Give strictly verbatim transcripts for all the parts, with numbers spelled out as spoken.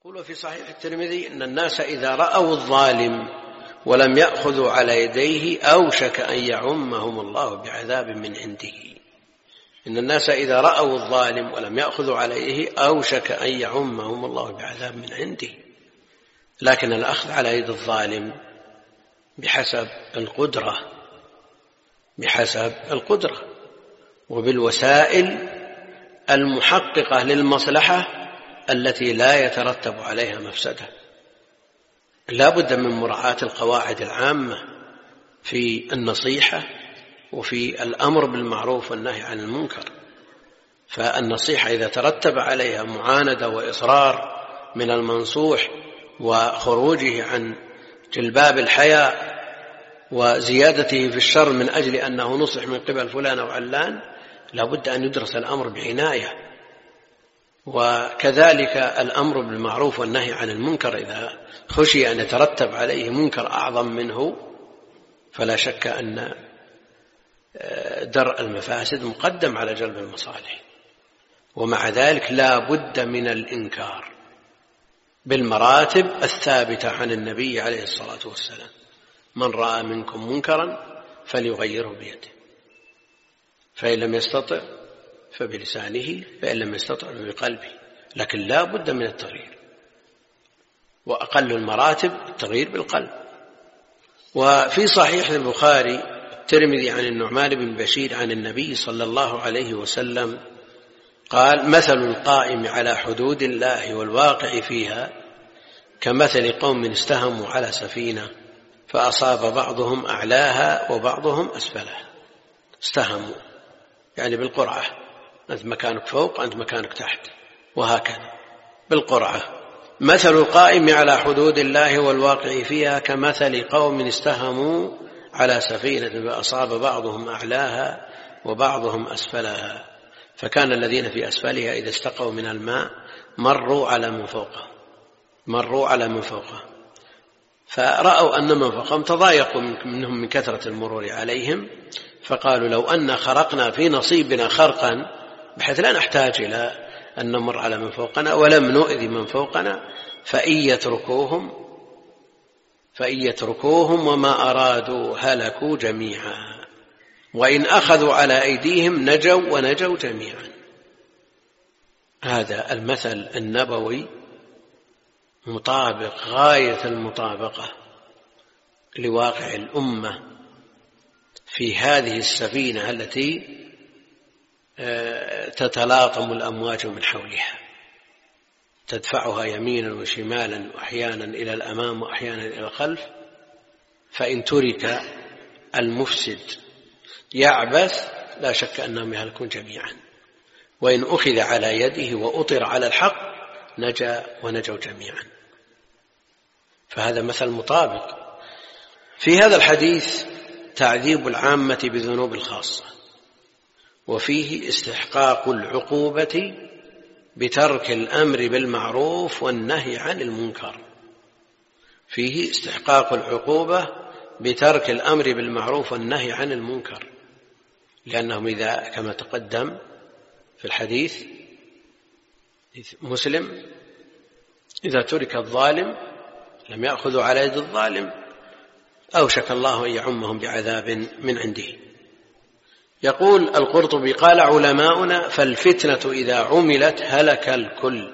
يقول في صحيح الترمذي إن الناس إذا رأوا الظالم ولم يأخذوا على يديه أوشك أن يعمهم الله بعذاب من عنده. إن الناس إذا رأوا الظالم ولم يأخذوا عليه أوشك أن يعمهم الله بعذاب من عنده. لكن الأخذ على يد الظالم بحسب القدرة بحسب القدرة وبالوسائل المحققة للمصلحة التي لا يترتب عليها مفسدة. لا بد من مراعاة القواعد العامة في النصيحة وفي الأمر بالمعروف والنهي عن المنكر. فالنصيحة إذا ترتب عليها معاندة وإصرار من المنصوح وخروجه عن جلباب الحياء وزيادته في الشر من أجل أنه نصح من قبل فلان أو علان، لا بد أن يدرس الأمر بعناية. وكذلك الأمر بالمعروف والنهي عن المنكر إذا خشي أن يترتب عليه منكر أعظم منه فلا شك أن درء المفاسد مقدم على جلب المصالح. ومع ذلك لا بد من الإنكار بالمراتب الثابتة عن النبي عليه الصلاة والسلام: من رأى منكم منكرا فليغيره بيده، فإن لم يستطع فبلسانه، فإن لم يستطع فبقلبه. لكن لا بد من التغيير، وأقل المراتب التغيير بالقلب. وفي صحيح البخاري الترمذي عن النعمان بن بشير عن النبي صلى الله عليه وسلم قال: مثل القائم على حدود الله والواقع فيها كمثل قوم استهموا على سفينة فأصاب بعضهم أعلاها وبعضهم أسفلها. استهموا يعني بالقرعة، أنت مكانك فوق أنت مكانك تحت، وهكذا بالقرعة. مثل القائم على حدود الله والواقع فيها كمثل قوم استهموا على سفينة فأصاب بعضهم أعلاها وبعضهم أسفلها، فكان الذين في أسفلها إذا استقوا من الماء مروا على من فوقه مروا على من فوقه فرأوا أن من فوقهم تضايقوا منهم من كثرة المرور عليهم، فقالوا: لو أن خرقنا في نصيبنا خرقا بحيث لا نحتاج إلى أن نمر على من فوقنا ولم نؤذي من فوقنا، فإن يتركوهم فإن يتركوهم وما أرادوا هلكوا جميعا، وإن أخذوا على أيديهم نجوا ونجوا جميعا. هذا المثل النبوي مطابق غاية المطابقة لواقع الأمة في هذه السفينة التي تتلاطم الأمواج من حولها، تدفعها يمينا وشمالا وأحيانا إلى الأمام وأحيانا إلى الخلف. فإن ترك المفسد يعبث لا شك أنهم يهلكون جميعا، وإن أخذ على يده وأطر على الحق نجا ونجوا جميعا. فهذا مثل مطابق. في هذا الحديث تعذيب العامة بذنوب الخاصة، وفيه استحقاق العقوبة بترك الأمر بالمعروف والنهي عن المنكر. فيه استحقاق العقوبة بترك الأمر بالمعروف والنهي عن المنكر، لأنهم إذا كما تقدم في الحديث مسلم إذا ترك الظالم لم يأخذوا على يد الظالم أوشك الله أن يعمهم بعذاب من عنده. يقول القرطبي: قال علماؤنا: فالفتنة إذا عملت هلك الكل،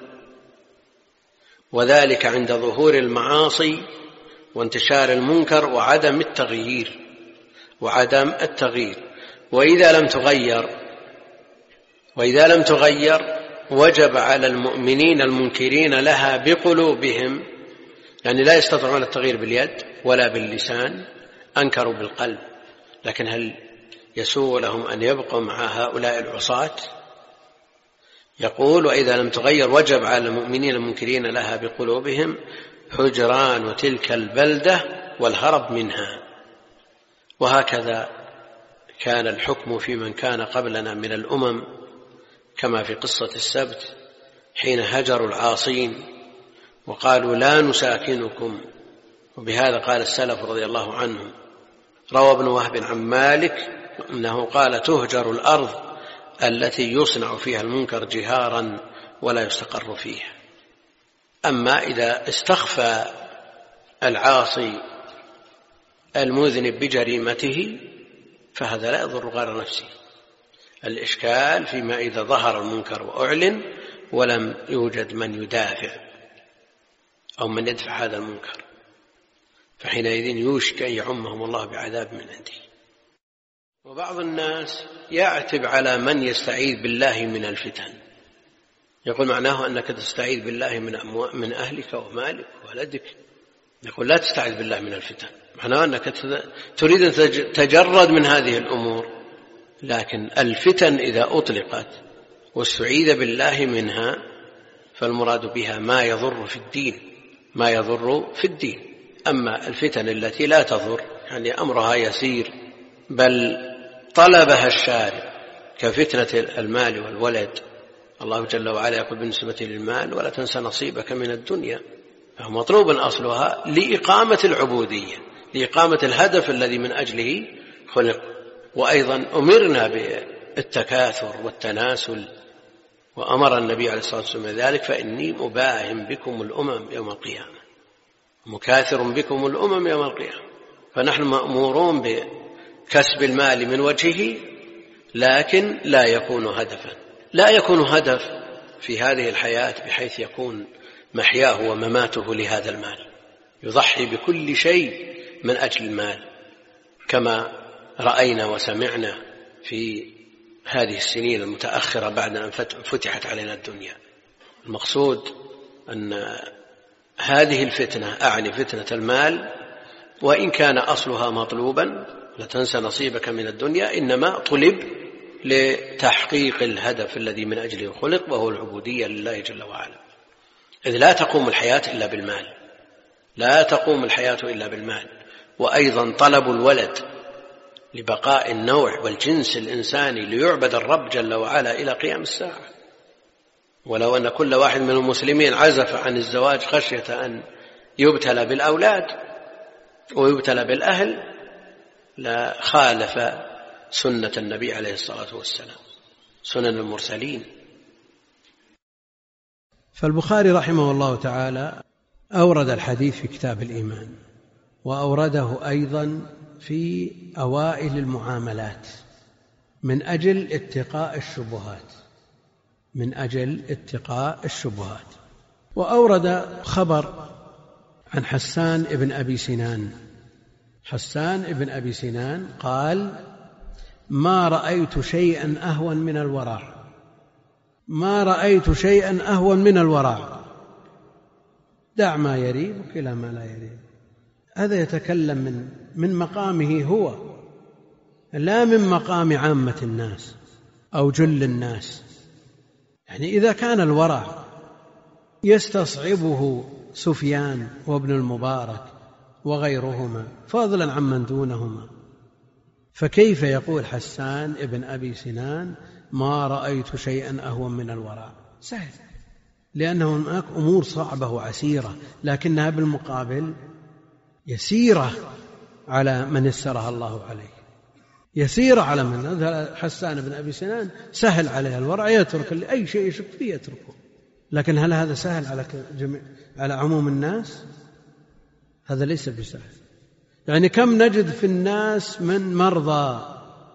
وذلك عند ظهور المعاصي وانتشار المنكر وعدم التغيير وعدم التغيير وإذا لم تغير وإذا لم تغير وجب على المؤمنين المنكرين لها بقلوبهم، يعني لا يستطيعون التغيير باليد ولا باللسان، أنكروا بالقلب. لكن هل يسوغ لهم أن يبقوا مع هؤلاء العصاة؟ يقول: وإذا لم تغير وجب على المؤمنين المنكرين لها بقلوبهم هجران وتلك البلدة والهرب منها. وهكذا كان الحكم في من كان قبلنا من الأمم، كما في قصة السبت حين هجروا العاصين وقالوا: لا نساكنكم. وبهذا قال السلف رضي الله عنهم. روى ابن وهب عن مالك أنه قال: تهجر الأرض التي يصنع فيها المنكر جهارا ولا يستقر فيها. أما إذا استخفى العاصي المذنب بجريمته فهذا لا يضر غير نفسه. الإشكال فيما إذا ظهر المنكر وأعلن ولم يوجد من يدافع أو من يدفع هذا المنكر، فحينئذ يوشك أن يعمهم الله بعذاب من عنده. وبعض الناس يعتب على من يستعيذ بالله من الفتن، يقول معناه أنك تستعيذ بالله من, من أهلك ومالك وولدك. يقول لا تستعيذ بالله من الفتن، معناه أنك تريد أن تتجرد من هذه الأمور. لكن الفتن إذا أطلقت واستعيذ بالله منها فالمراد بها ما يضر في الدين، ما يضر في الدين. أما الفتن التي لا تضر يعني أمرها يسير بل طلبها الشارع كفتنة المال والولد، الله جل وعلا يقول بالنسبة للمال ولا تنسى نصيبك من الدنيا، فهو مطلوب أصلها لإقامة العبودية، لإقامة الهدف الذي من أجله خلق. وأيضا أمرنا بالتكاثر والتناسل، وأمر النبي عليه الصلاة والسلام ذلك، فإني مباهم بكم الأمم يوم القيامة، مكاثر بكم الأمم يوم القيامة. فنحن مأمورون بكسب المال من وجهه، لكن لا يكون هدفا، لا يكون هدف في هذه الحياة بحيث يكون محياه ومماته لهذا المال، يضحي بكل شيء من أجل المال، كما رأينا وسمعنا في هذه السنين المتأخرة بعد أن فتحت علينا الدنيا. المقصود أن هذه الفتنة، أعني فتنة المال، وإن كان أصلها مطلوبا لا تنسى نصيبك من الدنيا، إنما طلب لتحقيق الهدف الذي من أجله خلق، وهو العبودية لله جل وعلا. إذ لا تقوم الحياة إلا بالمال، لا تقوم الحياة إلا بالمال. وأيضا طلب الولد لبقاء النوع والجنس الإنساني ليعبد الرب جل وعلا إلى قيام الساعة. ولو أن كل واحد من المسلمين عزف عن الزواج خشية أن يبتلى بالأولاد ويبتلى بالأهل لا خالف سنة النبي عليه الصلاة والسلام، سنن المرسلين. فالبخاري رحمه الله تعالى أورد الحديث في كتاب الإيمان، وأورده أيضا في أوائل المعاملات من أجل اتقاء الشبهات، من أجل اتقاء الشبهات. وأورد خبر عن حسان ابن أبي سنان. حسان ابن أبي سنان قال: ما رأيت شيئا أهون من الورع، ما رأيت شيئا أهون من الورع، دع ما يريبك إلى ما لا يريب. هذا يتكلم من من مقامه هو، لا من مقام عامة الناس أو جل الناس. يعني إذا كان الورع يستصعبه سفيان وابن المبارك وغيرهما فضلا عمن دونهما، فكيف يقول حسان ابن أبي سنان ما رأيت شيئا أهون من الورع؟ سهل، لأنه هناك أمور صعبة وعسيرة، لكنها بالمقابل يسيرة على من يسرها الله عليه، يسيرة على من. حسان بن أبي سنان سهل عليه الورع، يترك أي شيء يشك فيه يتركه. لكن هل هذا سهل على جميع على عموم الناس؟ هذا ليس بسهل. يعني كم نجد في الناس من مرضى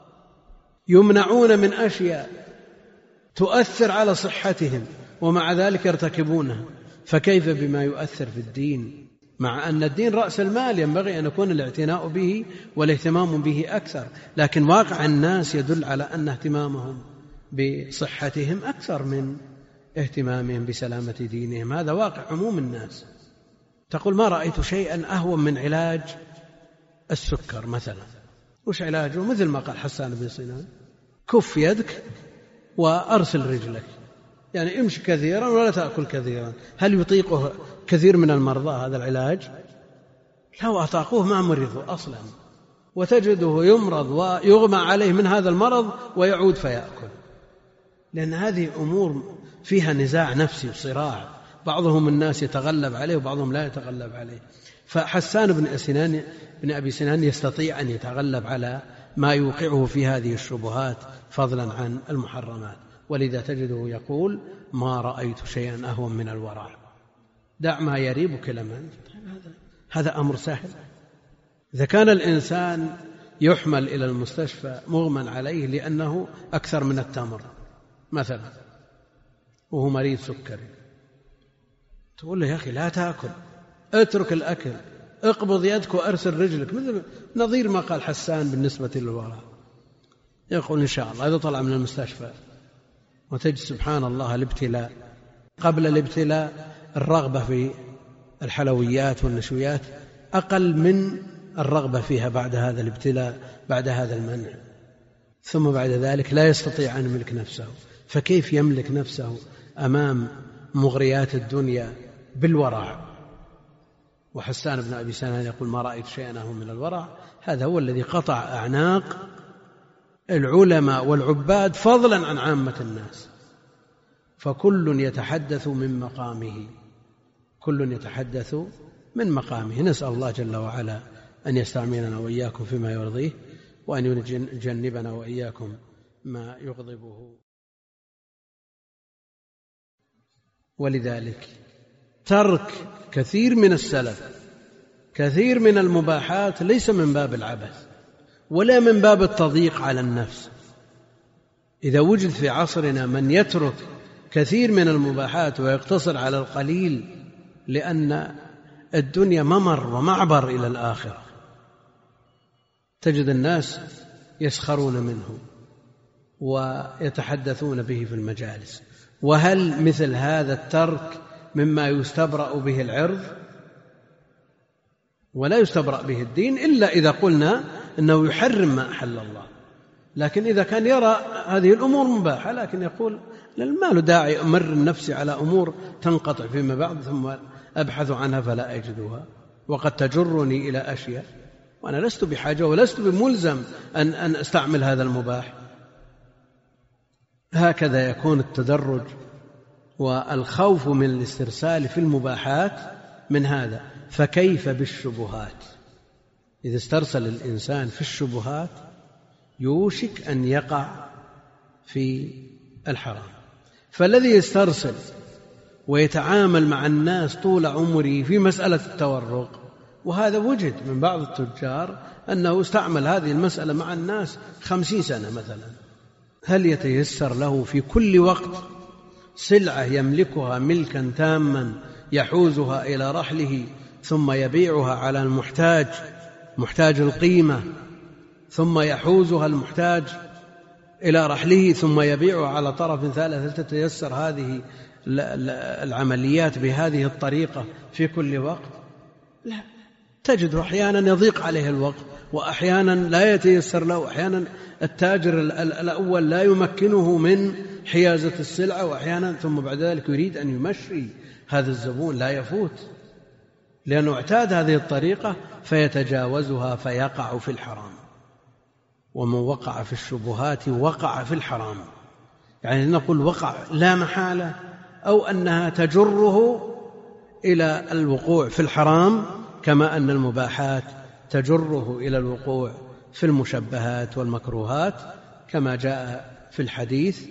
يمنعون من أشياء تؤثر على صحتهم ومع ذلك يرتكبونها، فكيف بما يؤثر في الدين؟ مع أن الدين رأس المال ينبغي أن يكون الاعتناء به والاهتمام به أكثر، لكن واقع الناس يدل على أن اهتمامهم بصحتهم أكثر من اهتمامهم بسلامة دينهم. هذا واقع عموم الناس. تقول ما رأيت شيئا أهون من علاج السكر مثلا. وش علاجه؟ مثل ما قال حسان بن سنان: كف يدك وأرسل رجلك، يعني امشي كثيرا ولا تأكل كثيرا. هل يطيقه كثير من المرضى هذا العلاج؟ لو أطاقوه ما مرضوا أصلا، وتجده يمرض ويغمى عليه من هذا المرض ويعود فيأكل، لأن هذه أمور فيها نزاع نفسي وصراع، بعضهم الناس يتغلب عليه وبعضهم لا يتغلب عليه. فحسان بن سنان بن أبي سنان يستطيع أن يتغلب على ما يوقعه في هذه الشبهات فضلا عن المحرمات، ولذا تجده يقول: ما رأيت شيئا أهون من الورع. دع ما يريبك لمن. هذا أمر سهل. إذا كان الإنسان يحمل إلى المستشفى مغمى عليه لأنه أكثر من التمر مثلا وهو مريض سكري، تقول له يا أخي لا تأكل، اترك الأكل، اقبض يدك وأرسل رجلك، مثل نظير ما قال حسان بالنسبة للوراء. يقول إن شاء الله إذا طلع من المستشفى وتجد سبحان الله الابتلاء، قبل الابتلاء الرغبة في الحلويات والنشويات أقل من الرغبة فيها بعد هذا الابتلاء، بعد هذا المنع، ثم بعد ذلك لا يستطيع أن يملك نفسه. فكيف يملك نفسه أمام مغريات الدنيا بالورع؟ وحسان بن أبي سنان يقول ما رأيت شيئا أهون من الورع. هذا هو الذي قطع أعناق العلماء والعباد فضلا عن عامة الناس. فكل يتحدث من مقامه، كل يتحدث من مقامه. نسأل الله جل وعلا أن يستعملنا وإياكم فيما يرضيه، وأن يجنبنا وإياكم ما يغضبه. ولذلك ترك كثير من السلف كثير من المباحات ليس من باب العبث ولا من باب التضييق على النفس. إذا وجد في عصرنا من يترك كثير من المباحات ويقتصر على القليل لأن الدنيا ممر ومعبر إلى الآخرة، تجد الناس يسخرون منه ويتحدثون به في المجالس. وهل مثل هذا الترك مما يستبرأ به العرض؟ ولا يستبرأ به الدين إلا إذا قلنا أنه يحرم ما أحل الله. لكن إذا كان يرى هذه الأمور مباحة لكن يقول ما له داعي أمر النفس على أمور تنقطع فيما بعد ثم أبحث عنها فلا أجدها وقد تجرني إلى أشياء وأنا لست بحاجة ولست بملزم أن, أن أستعمل هذا المباح. هكذا يكون التدرج والخوف من الاسترسال في المباحات من هذا. فكيف بالشبهات؟ إذا استرسل الإنسان في الشبهات يوشك أن يقع في الحرام. فالذي يسترسل ويتعامل مع الناس طول عمره في مسألة التورق، وهذا وجد من بعض التجار أنه استعمل هذه المسألة مع الناس خمسين سنة مثلا، هل يتيسر له في كل وقت سلعة يملكها ملكا تاما يحوزها إلى رحله ثم يبيعها على المحتاج محتاج القيمة ثم يحوزها المحتاج إلى رحله ثم يبيعها على طرف ثالث؟ هل تتيسر هذه العمليات بهذه الطريقة في كل وقت؟ لا، تجد أحيانا يضيق عليه الوقت وأحيانا لا يتيسر له، أحيانا التاجر الأول لا يمكنه من حيازة السلعة، وأحيانا ثم بعد ذلك يريد أن يمشي هذا الزبون لا يفوت لأنه اعتاد هذه الطريقة فيتجاوزها فيقع في الحرام. ومن وقع في الشبهات وقع في الحرام، يعني نقول وقع لا محالة أو أنها تجره إلى الوقوع في الحرام كما أن المباحات تجره إلى الوقوع في المشبهات والمكروهات كما جاء في الحديث.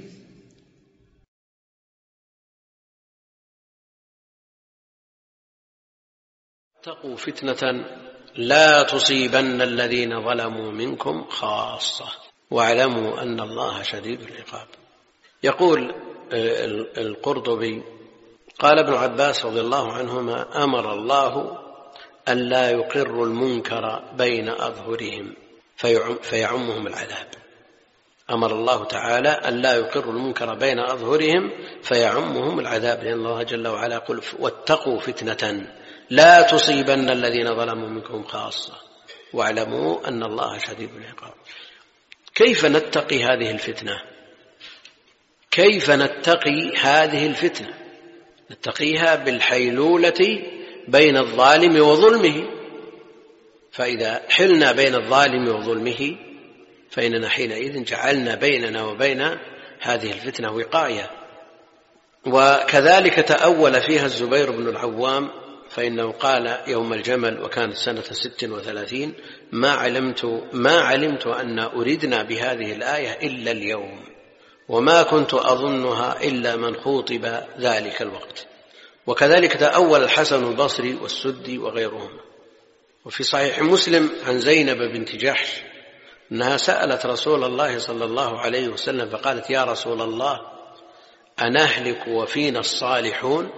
اتقوا فتنة لا تصيبن الذين ظلموا منكم خاصة واعلموا أن الله شديد العقاب. يقول القرطبي قال ابن عباس رضي الله عنهما أمر الله أن لا يقر المنكر بين أظهرهم فيعمهم العذاب. أمر الله تعالى أن لا يقر المنكر بين أظهرهم فيعمهم العذاب، لأن الله جل وعلا يقول واتقوا فتنة لا تصيبن الذين ظلموا منكم خاصة واعلموا أن الله شديد العقاب. كيف نتقي هذه الفتنة؟ كيف نتقي هذه الفتنة؟ نتقيها بالحيلولة بين الظالم وظلمه. فإذا حلنا بين الظالم وظلمه فإننا حينئذ جعلنا بيننا وبين هذه الفتنة وقاية. وكذلك تأول فيها الزبير بن العوام، فإنه قال يوم الجمل وكانت سنة ست وثلاثين ما علمت, ما علمت أن أردنا بهذه الآية إلا اليوم وما كنت أظنها إلا من خوطب ذلك الوقت. وكذلك تأول الحسن البصري والسدي وغيرهما. وفي صحيح مسلم عن زينب بنت جحش أنها سألت رسول الله صلى الله عليه وسلم فقالت: يا رسول الله، أنهلك وفينا الصالحون؟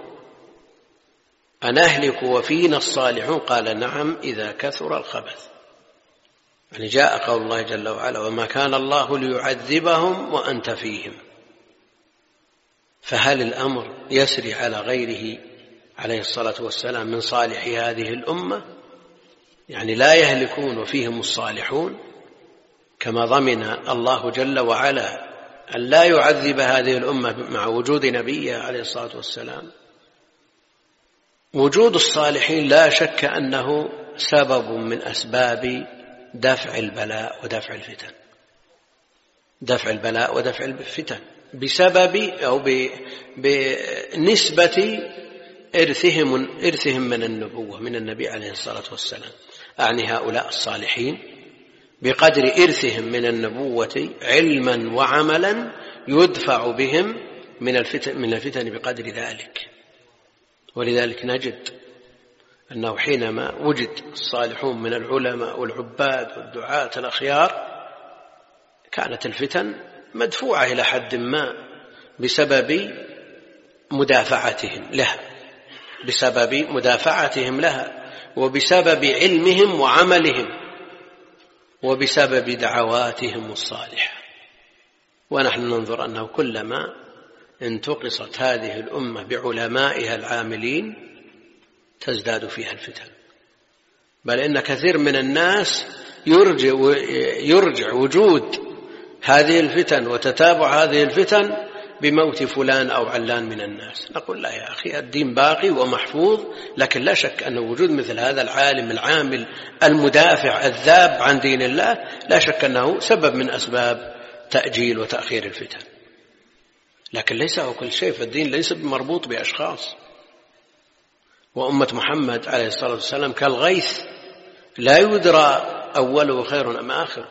أنهلك وفينا الصالحون؟ قال: نعم، إذا كثر الخبث. يعني جاء قول الله جل وعلا: وما كان الله ليعذبهم وأنت فيهم. فهل الأمر يسري على غيره عليه الصلاة والسلام من صالح هذه الأمة؟ يعني لا يهلكون وفيهم الصالحون، كما ضمن الله جل وعلا أن لا يعذب هذه الأمة مع وجود نبيها عليه الصلاة والسلام. وجود الصالحين لا شك أنه سبب من أسباب دفع البلاء ودفع الفتن، دفع البلاء ودفع الفتن بسبب أو بنسبة إرثهم إرثهم من النبوة من النبي عليه الصلاة والسلام. أعني هؤلاء الصالحين بقدر إرثهم من النبوة علما وعملا يدفع بهم من الفتن من الفتن بقدر ذلك. ولذلك نجد أنه حينما وجد الصالحون من العلماء والعباد والدعاة الأخيار كانت الفتن مدفوعة إلى حد ما بسبب مدافعتهم لها بسبب مدافعتهم لها وبسبب علمهم وعملهم وبسبب دعواتهم الصالحة. ونحن ننظر أنه كلما انتقصت هذه الأمة بعلمائها العاملين تزداد فيها الفتن، بل إن كثير من الناس يرجع, يرجع وجود هذه الفتن وتتابع هذه الفتن بموت فلان أو علان من الناس. نقول: لا يا أخي، الدين باقي ومحفوظ، لكن لا شك أن وجود مثل هذا العالم العامل المدافع الذاب عن دين الله لا شك أنه سبب من أسباب تأجيل وتأخير الفتن. لكن ليس هو كل شيء، فالدين ليس مربوط بأشخاص. وأمة محمد عليه الصلاة والسلام كالغيث لا يدرى أوله خير أم آخر.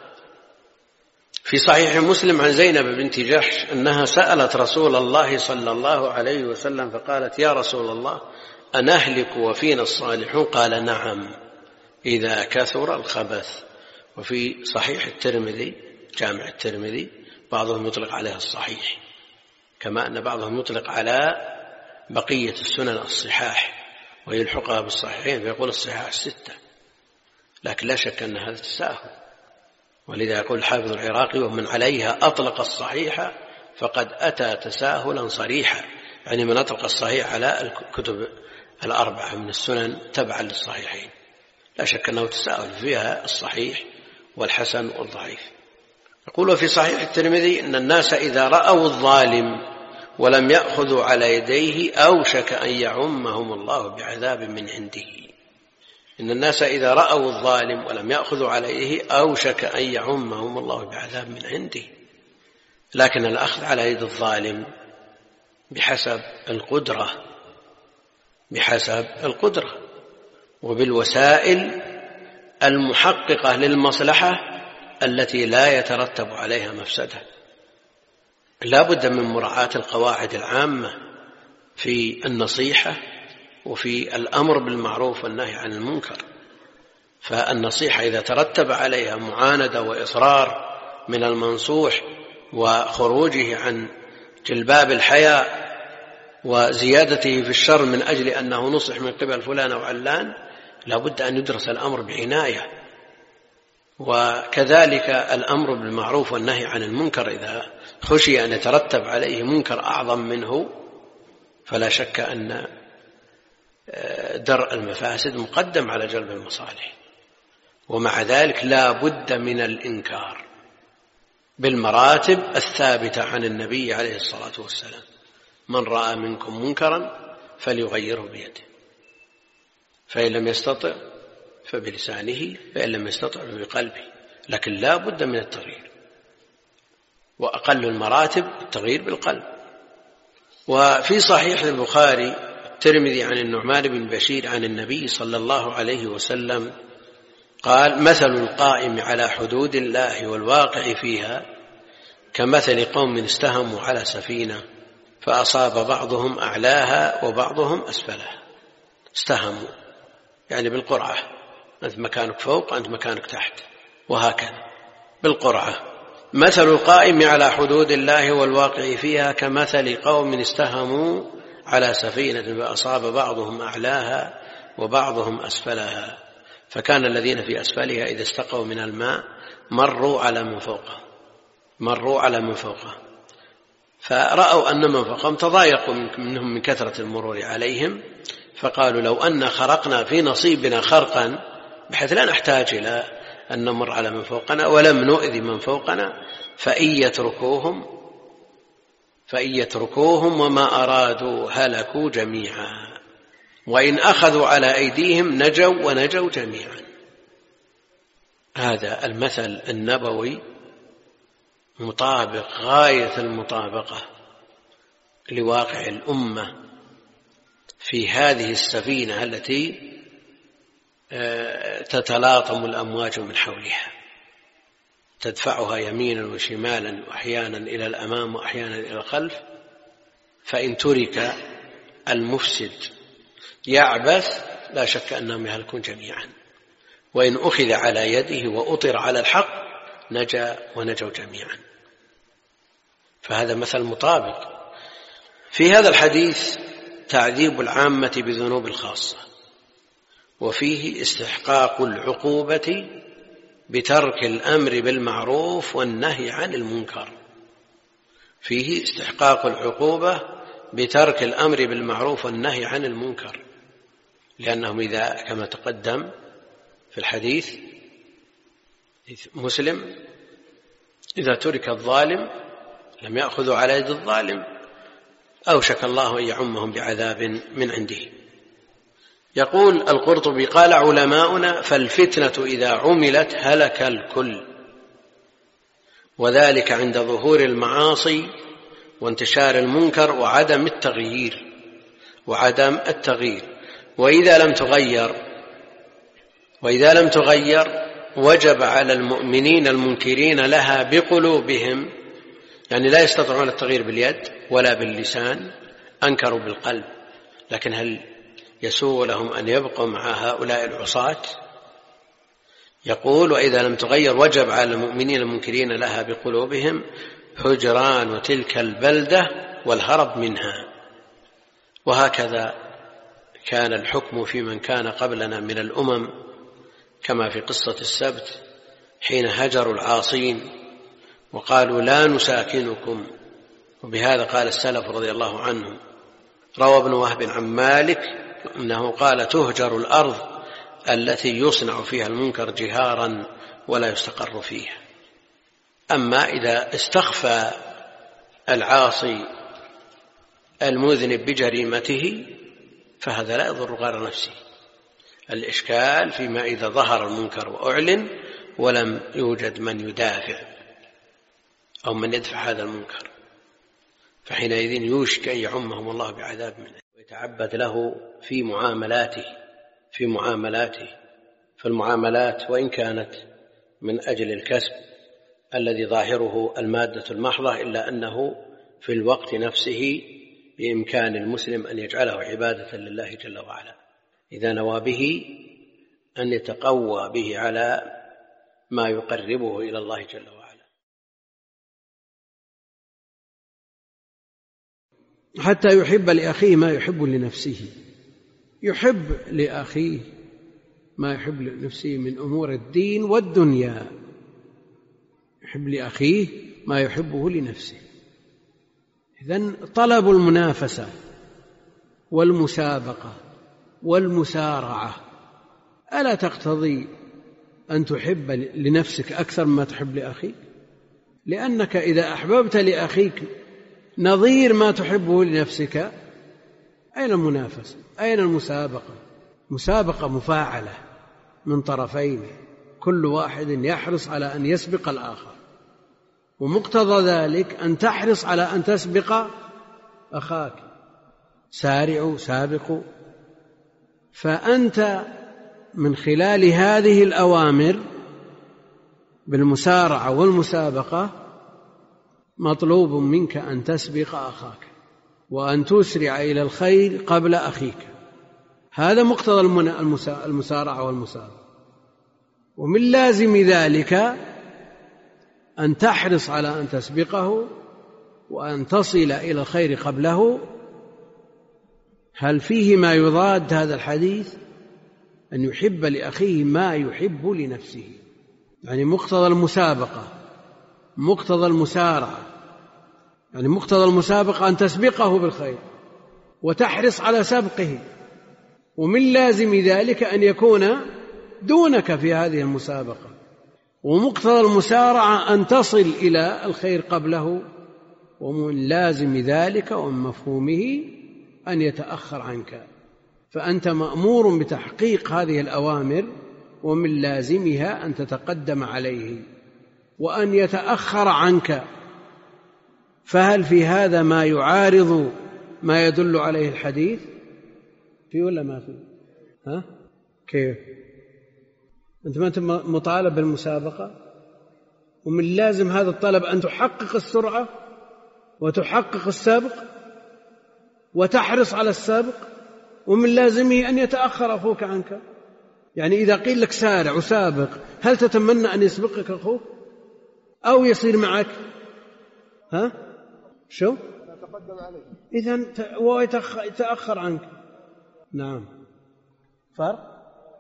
في صحيح مسلم عن زينب بنت جحش أنها سألت رسول الله صلى الله عليه وسلم فقالت: يا رسول الله، أنهلك وفينا الصالحون؟ قال: نعم، إذا كثر الخبث. وفي صحيح الترمذي جامع الترمذي بعضهم يطلق عليها الصحيح، كما أن بعضهم يطلق على بقية السنن الصحاح ويلحقها بالصحيحين فيقول الصحاح الستة. لكن لا شك أن هذا تساهل، ولذا يقول الحافظ العراقي: ومن عليها أطلق الصحيح فقد أتى تساهلا صريحا. يعني من أطلق الصحيح على الكتب الأربعة من السنن تبعا للصحيحين. لا شك أنه تساهل فيها الصحيح والحسن والضعيف. يقول: وفي صحيح الترمذي أن الناس إذا رأوا الظالم ولم يأخذوا على يديه أوشك أن يعمهم الله بعذاب من عنده. إن الناس إذا رأوا الظالم ولم يأخذوا عليه أوشك أن يعمهم الله بعذاب من عنده. لكن الأخذ على يد الظالم بحسب القدرة بحسب القدرة وبالوسائل المحققة للمصلحة التي لا يترتب عليها مفسدة. لا بد من مراعاة القواعد العامة في النصيحة وفي الأمر بالمعروف والنهي عن المنكر. فالنصيحة إذا ترتب عليها معاندة وإصرار من المنصوح وخروجه عن جلباب الحياء وزيادته في الشر من أجل أنه نصح من قبل فلان أو علان، لا بد أن يدرس الأمر بعناية. وكذلك الأمر بالمعروف والنهي عن المنكر إذا خشي أن يترتب عليه منكر أعظم منه فلا شك أن درء المفاسد مقدم على جلب المصالح. ومع ذلك لا بد من الإنكار بالمراتب الثابتة عن النبي عليه الصلاة والسلام: من رأى منكم منكرا فليغيره بيده، فإن لم يستطع فبلسانه، فإن لم يستطع فبقلبه. لكن لا بد من التغيير، وأقل المراتب التغيير بالقلب. وفي صحيح البخاري الترمذي عن النعمان بن بشير عن النبي صلى الله عليه وسلم قال: مثل القائم على حدود الله والواقع فيها كمثل قوم استهموا على سفينة فأصاب بعضهم أعلاها وبعضهم أسفلها، استهموا يعني بالقرعة، أنت مكانك فوق أنت مكانك تحت، وهكذا بالقرعة. مثل القائم على حدود الله والواقع فيها كمثل قوم استهموا على سفينة فأصاب بعضهم أعلاها وبعضهم أسفلها، فكان الذين في أسفلها إذا استقوا من الماء مروا على من فوقه مروا على من فوقه فرأوا أن من فوقهم تضايقوا منهم من كثرة المرور عليهم، فقالوا لو أن خرقنا في نصيبنا خرقا بحيث لا نحتاج إلى أن نمر على من فوقنا ولم نؤذي من فوقنا فإن يتركوهم فإن يتركوهم وما أرادوا هلكوا جميعا، وإن أخذوا على أيديهم نجوا ونجوا جميعا. هذا المثل النبوي مطابق غاية المطابقة لواقع الأمة في هذه السفينة التي تتلاطم الأمواج من حولها، تدفعها يمينا وشمالا وأحيانا إلى الأمام وأحيانا إلى الخلف، فإن ترك المفسد يعبث لا شك أنهم يهلكون جميعا، وإن أخذ على يده وأطر على الحق نجا ونجوا جميعا. فهذا مثل مطابق. في هذا الحديث تعذيب العامة بذنوب الخاصة، وفيه استحقاق العقوبة بترك الأمر بالمعروف والنهي عن المنكر. فيه استحقاق العقوبة بترك الأمر بالمعروف والنهي عن المنكر، لأنهم إذا كما تقدم في الحديث مسلم إذا ترك الظالم لم يأخذوا على يد الظالم أوشك الله أن يعمهم بعذاب من عنده. يقول القرطبي قال علماؤنا فالفتنة إذا عملت هلك الكل، وذلك عند ظهور المعاصي وانتشار المنكر وعدم التغيير وعدم التغيير وإذا لم تغير وإذا لم تغير وجب على المؤمنين المنكرين لها بقلوبهم، يعني لا يستطيعون التغيير باليد ولا باللسان، أنكروا بالقلب، لكن هل يسوغ لهم أن يبقوا مع هؤلاء العصاة؟ يقول وإذا لم تغير وجب على المؤمنين المنكرين لها بقلوبهم هجران وتلك البلدة والهرب منها. وهكذا كان الحكم في من كان قبلنا من الأمم، كما في قصة السبت حين هجروا العاصين وقالوا لا نساكنكم، وبهذا قال السلف رضي الله عنهم. روى ابن وهب عن مالك أنه قال تهجر الأرض التي يصنع فيها المنكر جهارا ولا يستقر فيها. أما إذا استخفى العاصي المذنب بجريمته فهذا لا يضر غير نفسه. الإشكال فيما إذا ظهر المنكر وأعلن ولم يوجد من يدافع أو من يدفع هذا المنكر، فحينئذ يوشك أن يعمهم الله بعذاب منه ويتعبد له في معاملاته في معاملاته فالمعاملات وإن كانت من أجل الكسب الذي ظاهره المادة المحضة، إلا أنه في الوقت نفسه بإمكان المسلم أن يجعله عبادة لله جل وعلا إذا نوى به أن يتقوى به على ما يقربه إلى الله جل وعلا. حتى يحب لأخيه ما يحب لنفسه، يحب لأخيه ما يحب لنفسه من أمور الدين والدنيا، يحب لأخيه ما يحبه لنفسه. إذن طلب المنافسة والمسابقة والمسارعة ألا تقتضي أن تحب لنفسك أكثر مما تحب لأخيك؟ لأنك إذا أحببت لأخيك نظير ما تحبه لنفسك أين المنافسة؟ أين المسابقة؟ مسابقة مفاعلة من طرفين، كل واحد يحرص على أن يسبق الآخر، ومقتضى ذلك أن تحرص على أن تسبق أخاك. سارعوا سابقوا. فأنت من خلال هذه الأوامر بالمسارعة والمسابقة مطلوب منك أن تسبق أخاك، وأن تسرع إلى الخير قبل أخيك. هذا مقتضى المسارعة والمسابقة. ومن لازم ذلك أن تحرص على أن تسبقه وأن تصل إلى الخير قبله. هل فيه ما يضاد هذا الحديث؟ أن يحب لأخيه ما يحب لنفسه، يعني مقتضى المسابقة، مقتضى المسارعة، يعني مقتضى المسابقة أن تسبقه بالخير وتحرص على سبقه. ومن لازم ذلك أن يكون دونك في هذه المسابقة. ومقتضى المسارعة أن تصل إلى الخير قبله. ومن لازم ذلك ومن مفهومه أن يتأخر عنك. فأنت مأمور بتحقيق هذه الأوامر، ومن لازمها أن تتقدم عليه وأن يتأخر عنك. فهل في هذا ما يعارض ما يدل عليه الحديث؟ في ولا ما في؟ ها؟ كيف؟ أنت ما أنت مطالب بالمسابقة، ومن لازم هذا الطلب أن تحقق السرعة وتحقق السابق وتحرص على السابق، ومن لازمه أن يتأخر أخوك عنك. يعني إذا قيل لك سارع وسابق، هل تتمنى أن يسبقك أخوك أو يصير معك؟ ها؟ شو؟ إذن يتأخر عنك. نعم. فرق؟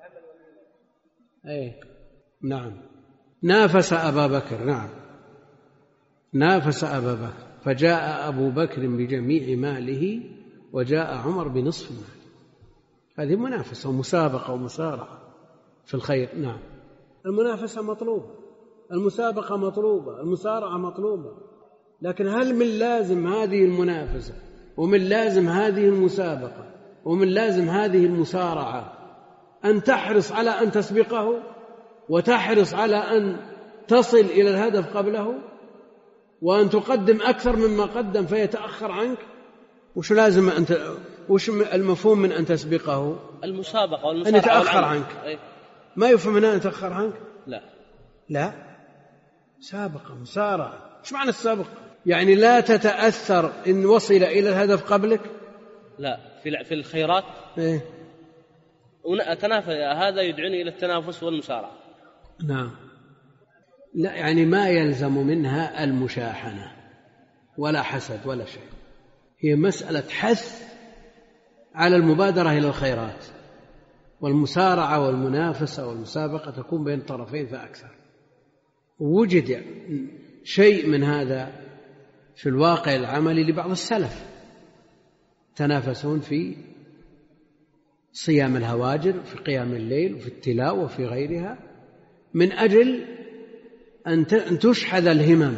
أي نعم. نافس أبا بكر، نعم نافس أبا بكر، فجاء أبو بكر بجميع ماله وجاء عمر بنصف ماله. هذه منافسة ومسابقة ومسارعة في الخير. نعم. المنافسة مطلوبة، المسابقة مطلوبة، المسارعة مطلوبة. لكن هل من لازم هذه المنافسة ومن لازم هذه المسابقة ومن لازم هذه المسارعة أن تحرص على أن تسبقه وتحرص على أن تصل إلى الهدف قبله وأن تقدم أكثر مما قدم فيتأخر عنك؟ وش لازم أنت، وش المفهوم من أن تسبقه؟ المسابقة والمسارعة. أن يتأخر عنك. أي. ما يفهم أن يتأخر عنك؟ لا لا، سابقة مسارعة. إيش معنى السابقة؟ يعني لا تتأثر إن وصل إلى الهدف قبلك؟ لا، في في الخيرات إيه؟ تنافس، هذا يدعوني إلى التنافس والمسارعة. نعم. لا، يعني ما يلزم منها المشاحنة ولا حسد ولا شيء. هي مسألة حث على المبادرة إلى الخيرات، والمسارعة والمنافسة والمسابقة تكون بين طرفين فأكثر. ووجد شيء من هذا في الواقع العملي لبعض السلف، تنافسون في صيام الهواجر، في قيام الليل، وفي التلاوة وفي غيرها، من أجل أن تشحذ الهمم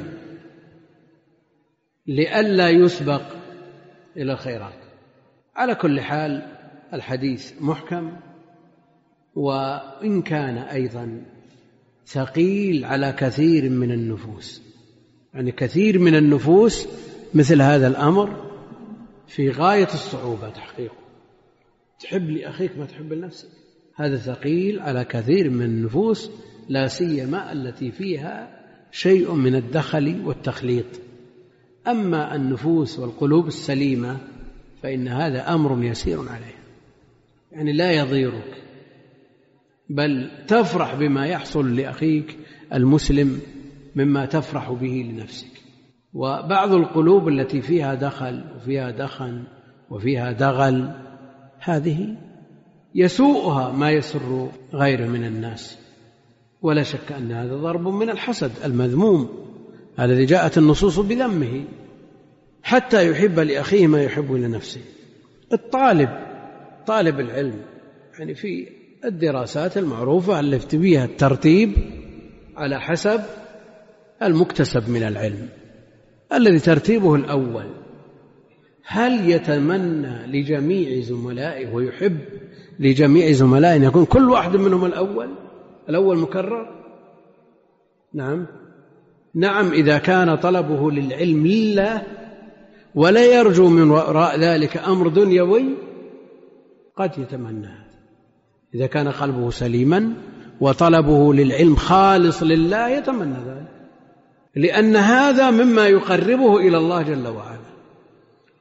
لئلا يسبق إلى الخيرات. على كل حال الحديث محكم، وإن كان أيضا ثقيل على كثير من النفوس. يعني كثير من النفوس مثل هذا الأمر في غاية الصعوبة تحقيقه. تحب لأخيك ما تحب لنفسك، هذا ثقيل على كثير من النفوس، لا سيما التي فيها شيء من الدخل والتخليط. أما النفوس والقلوب السليمة فإن هذا أمر يسير عليها، يعني لا يضيرك، بل تفرح بما يحصل لأخيك المسلم مما تفرح به لنفسك. وبعض القلوب التي فيها دخل وفيها دخن وفيها دغل، هذه يسوءها ما يسر غيره من الناس، ولا شك أن هذا ضرب من الحسد المذموم الذي جاءت النصوص بذمه، حتى يحب لأخيه ما يحب لنفسه. الطالب طالب العلم يعني في الدراسات المعروفة التي فيها الترتيب على حسب المكتسب من العلم الذي ترتيبه الأول، هل يتمنى لجميع زملائه ويحب لجميع زملائه أن يكون كل واحد منهم الأول الأول مكرر؟ نعم نعم إذا كان طلبه للعلم لله ولا يرجو من وراء ذلك أمر دنيوي قد يتمنى هذا. إذا كان قلبه سليما وطلبه للعلم خالص لله يتمنى ذلك، لأن هذا مما يقربه إلى الله جل وعلا.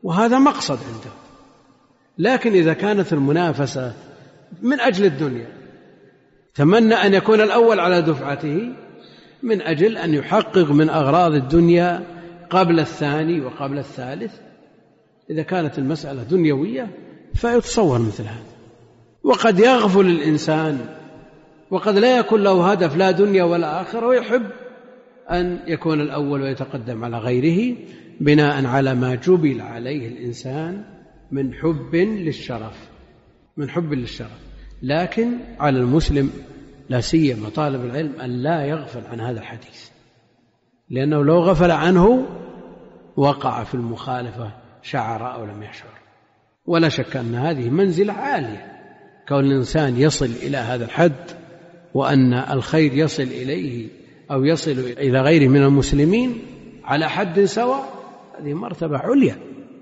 وهذا مقصد عنده. لكن إذا كانت المنافسة من أجل الدنيا، تمنى أن يكون الأول على دفعته من أجل أن يحقق من أغراض الدنيا قبل الثاني وقبل الثالث، إذا كانت المسألة دنيوية فيتصور مثل هذا. وقد يغفل الإنسان وقد لا يكون له هدف لا دنيا ولا آخرة، ويحب أن يكون الأول ويتقدم على غيره بناء على ما جبل عليه الإنسان من حب للشرف من حب للشرف. لكن على المسلم لا سيما طالب العلم أن لا يغفل عن هذا الحديث، لأنه لو غفل عنه وقع في المخالفة شعر أو لم يشعر. ولا شك أن هذه منزلة عالية، كون الإنسان يصل إلى هذا الحد، وأن الخير يصل إليه أو يصل إلى غيره من المسلمين على حد سواء، هذه مرتبة عليا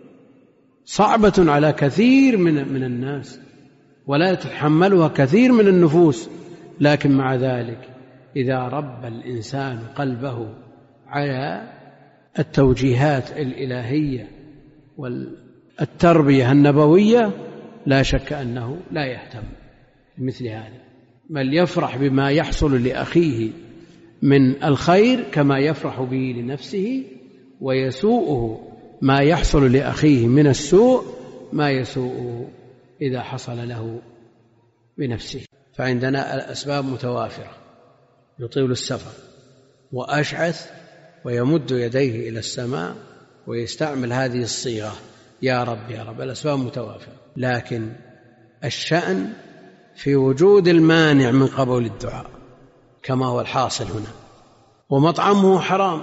صعبة على كثير من من الناس ولا يتحملها كثير من النفوس. لكن مع ذلك إذا رب الإنسان قلبه على التوجيهات الإلهية والتربية النبوية لا شك أنه لا يهتم بمثل هذا، بل يفرح بما يحصل لأخيه من الخير كما يفرح به لنفسه، ويسوءه ما يحصل لأخيه من السوء ما يسوءه إذا حصل له بنفسه. فعندنا الأسباب متوافرة، يطيل السفر وأشعث ويمد يديه إلى السماء ويستعمل هذه الصيغة يا رب يا رب، الأسباب متوافرة. لكن الشأن في وجود المانع من قبول الدعاء كما هو الحاصل هنا. ومطعمه حرام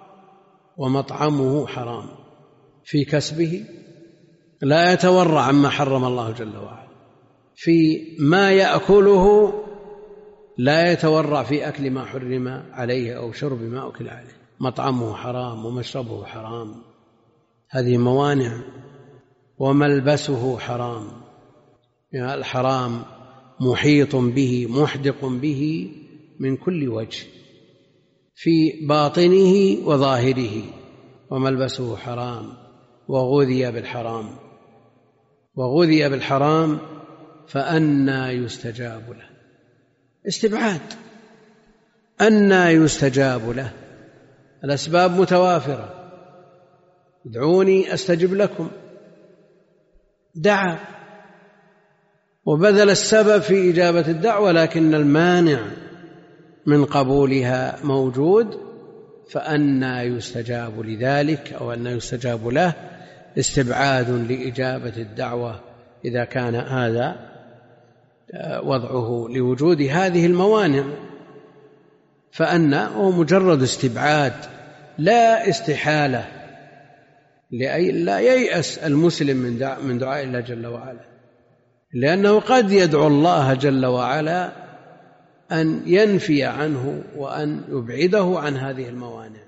ومطعمه حرام في كسبه، لا يتورع عما حرم الله جل وعلا. في ما يأكله لا يتورع في أكل ما حرم عليه أو شرب ما أكل عليه. مطعمه حرام ومشربه حرام، هذه موانع. وملبسه حرام، يعني الحرام محيط به محدق به من كل وجه في باطنه وظاهره. وملبسه حرام وغذي بالحرام وغذي بالحرام فأنى يستجاب له. استبعاد أنى يستجاب له. الأسباب متوافرة، ادعوني أستجب لكم، دعا وبذل السبب في إجابة الدعوة، لكن المانع من قبولها موجود، فأنى يستجاب لذلك أو أنى يستجاب له. استبعاد لإجابة الدعوة إذا كان هذا وضعه لوجود هذه الموانع، فأنى هو مجرد استبعاد لا استحالة، لا ييأس المسلم من دعاء الله جل وعلا، لأنه قد يدعو الله جل وعلا أن ينفي عنه وأن يبعده عن هذه الموانع.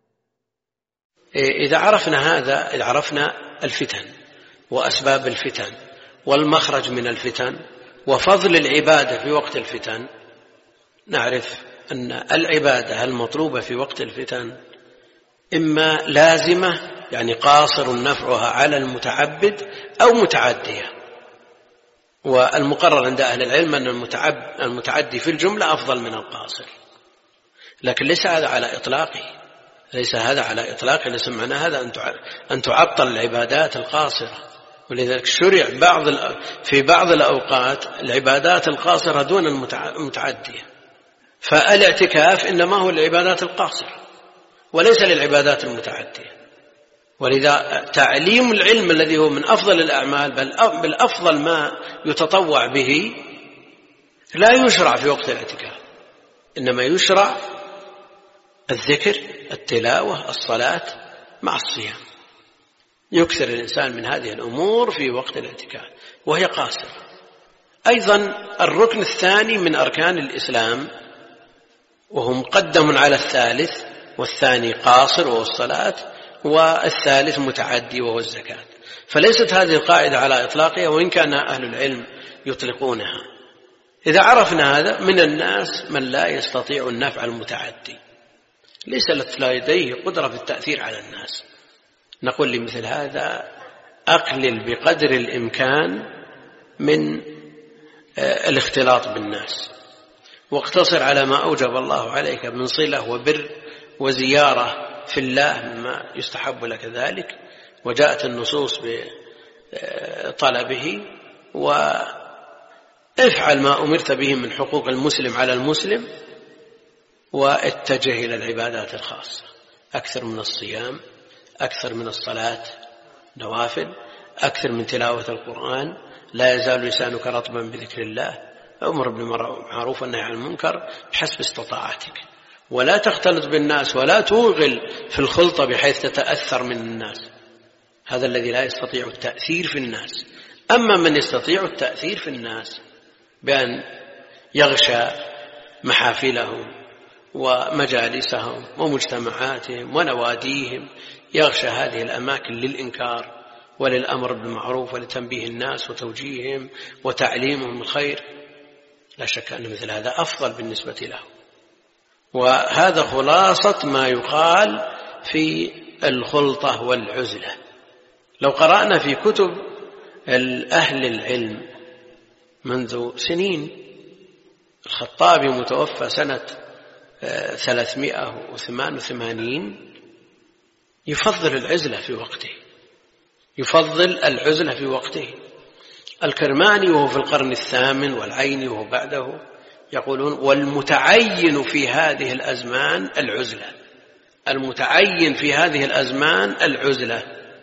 إذا عرفنا هذا، إذا عرفنا الفتن وأسباب الفتن والمخرج من الفتن وفضل العبادة في وقت الفتن، نعرف أن العبادة المطلوبة في وقت الفتن إما لازمة، يعني قاصر نفعها على المتعبد، أو متعدية. والمقرر عند أهل العلم أن المتعدي في الجملة أفضل من القاصر، لكن ليس هذا على إطلاقه، ليس هذا على إطلاقه. ليس معنى هذا أن تعطل العبادات القاصرة، ولذلك شرع بعض في بعض الأوقات العبادات القاصرة دون المتعدية. فالاعتكاف إنما هو للعبادات القاصرة وليس للعبادات المتعدية. ولذا تعليم العلم الذي هو من أفضل الأعمال، بل بالأفضل ما يتطوع به، لا يشرع في وقت الاعتكاف، إنما يشرع الذكر، التلاوة، الصلاة مع الصيام. يكثر الإنسان من هذه الأمور في وقت الاعتكاف وهي قاصرة. أيضا الركن الثاني من أركان الإسلام وهو مقدم على الثالث، والثاني قاصر وهو الصلاة، والثالث متعدي وهو الزكاة. فليست هذه القاعدة على إطلاقها، وإن كان أهل العلم يطلقونها. إذا عرفنا هذا، من الناس من لا يستطيع النفع المتعدي، ليس لديه قدرة في التأثير على الناس، نقول لمثل هذا أقلل بقدر الإمكان من الاختلاط بالناس، واقتصر على ما أوجب الله عليك من صلة وبر وزيارة في الله مما يستحب لك ذلك، وجاءت النصوص بطلبه، وافعل ما أمرت به من حقوق المسلم على المسلم، واتجه إلى العبادات الخاصة، أكثر من الصيام، أكثر من الصلاة نوافل، أكثر من تلاوة القرآن، لا يزال لسانك رطبا بذكر الله، أمر بالمعروف والنهي عن المنكر بحسب استطاعتك، ولا تختلط بالناس ولا توغل في الخلطة بحيث تتأثر من الناس، هذا الذي لا يستطيع التأثير في الناس. أما من يستطيع التأثير في الناس بأن يغشى محافلهم ومجالسهم ومجتمعاتهم ونواديهم، يغشى هذه الأماكن للإنكار وللأمر بالمعروف ولتنبيه الناس وتوجيههم وتعليمهم الخير، لا شك أن مثل هذا أفضل بالنسبة له. وهذا خلاصة ما يقال في الخلطة والعزلة. لو قرأنا في كتب أهل العلم منذ سنين، الخطابي متوفى سنة ثلاثمائة وثمان وثمانين، يفضل العزلة في وقته، يفضل العزلة في وقته. الكرماني وهو في القرن الثامن، والعيني وهو بعده، يقولون والمتعين في هذه الأزمان العزلة، المتعين في هذه الأزمان العزلة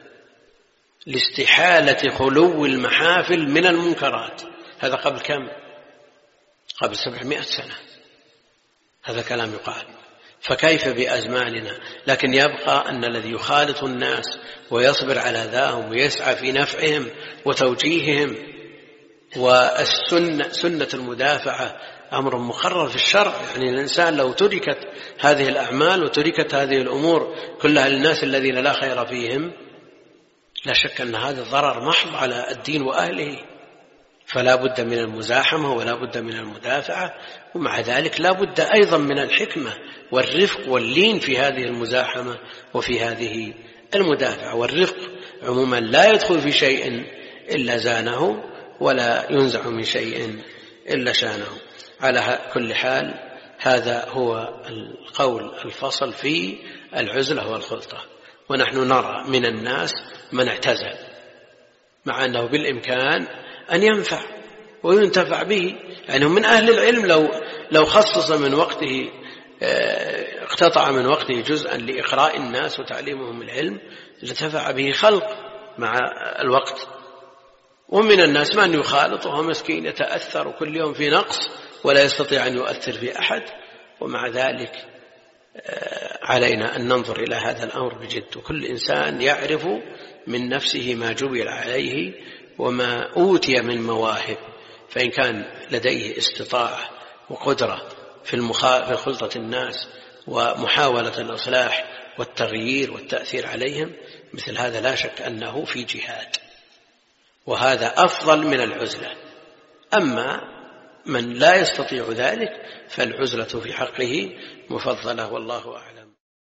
لاستحالة خلو المحافل من المنكرات. هذا قبل كم؟ قبل سبعمائة سنة هذا كلام يقال، فكيف بأزماننا؟ لكن يبقى أن الذي يخالط الناس ويصبر على ذاهم ويسعى في نفعهم وتوجيههم، والسنة سنة المدافعة أمر مقرر في الشرع. يعني الإنسان لو تركت هذه الأعمال وتركت هذه الأمور كلها للناس الذين لا خير فيهم، لا شك أن هذا الضرر محض على الدين وأهله، فلا بد من المزاحمة ولا بد من المدافعة، ومع ذلك لا بد أيضا من الحكمة والرفق واللين في هذه المزاحمة وفي هذه المدافعة. والرفق عموما لا يدخل في شيء إلا زانه، ولا ينزع من شيء إلا شانه. على كل حال هذا هو القول الفصل في العزلة والخلطة. ونحن نرى من الناس من اعتزل، مع أنه بالإمكان أن ينفع وينتفع به، يعني من أهل العلم لو لو خصص من وقته، اقتطع من وقته جزءا لإقراء الناس وتعليمهم العلم، لتنفع به خلق مع الوقت. ومن الناس من يخالط وهو مسكين يتأثر كل يوم في نقص ولا يستطيع أن يؤثر في أحد، ومع ذلك علينا أن ننظر إلى هذا الأمر بجد. وكل إنسان يعرف من نفسه ما جبل عليه وما أوتي من مواهب، فإن كان لديه استطاعة وقدرة في خلطة الناس ومحاولة الإصلاح والتغيير والتأثير عليهم، مثل هذا لا شك أنه في جهاد، وهذا أفضل من العزلة. أما من لا يستطيع ذلك فالعزلة في حقه مفضلة، والله أعلم.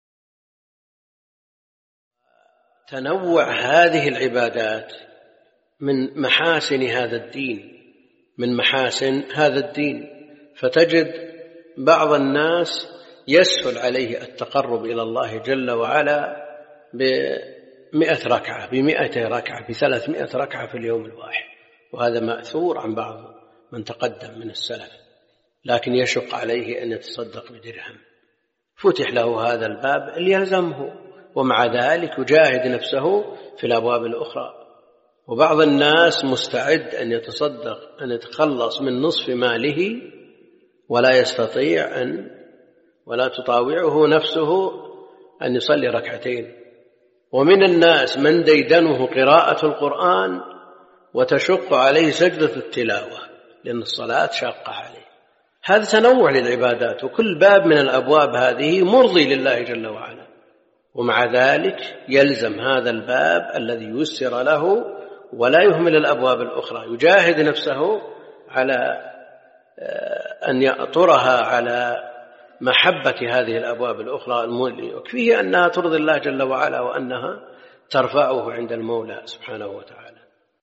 تنوع هذه العبادات من محاسن هذا الدين، من محاسن هذا الدين، فتجد بعض الناس يسهل عليه التقرب إلى الله جل وعلا بمئة ركعة، بمئة ركعة، بثلاثمائة ركعة في اليوم الواحد، وهذا مأثور عن بعض من تقدم من السلف، لكن يشق عليه أن يتصدق بدرهم. فتح له هذا الباب ليلزمه، ومع ذلك يجاهد نفسه في الأبواب الأخرى. وبعض الناس مستعد أن يتصدق، أن يتخلص من نصف ماله ولا يستطيع أن ولا تطاوعه نفسه أن يصلي ركعتين. ومن الناس من ديدنه قراءة القرآن وتشق عليه سجدة التلاوة، لأن الصلاة شاقة عليه. هذا تنوع للعبادات، وكل باب من الأبواب هذه مرضي لله جل وعلا، ومع ذلك يلزم هذا الباب الذي يسر له ولا يهمل الأبواب الأخرى، يجاهد نفسه على أن يأطرها على محبة هذه الأبواب الأخرى المولية، وكفيه أنها ترضي الله جل وعلا وأنها ترفعه عند المولى سبحانه وتعالى.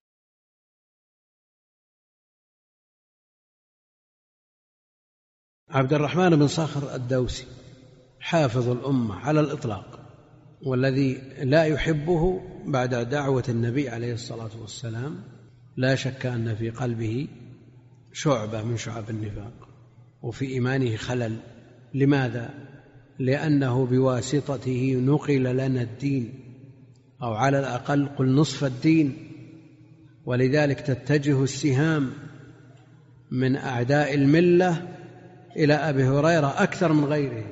عبد الرحمن بن صخر الدوسي حافظ الأمة على الإطلاق، والذي لا يحبه بعد دعوة النبي عليه الصلاة والسلام لا شك أن في قلبه شعبة من شعب النفاق وفي إيمانه خلل. لماذا؟ لأنه بواسطته نقل لنا الدين، أو على الأقل قل نصف الدين، ولذلك تتجه السهام من أعداء الملة إلى أبي هريرة أكثر من غيره.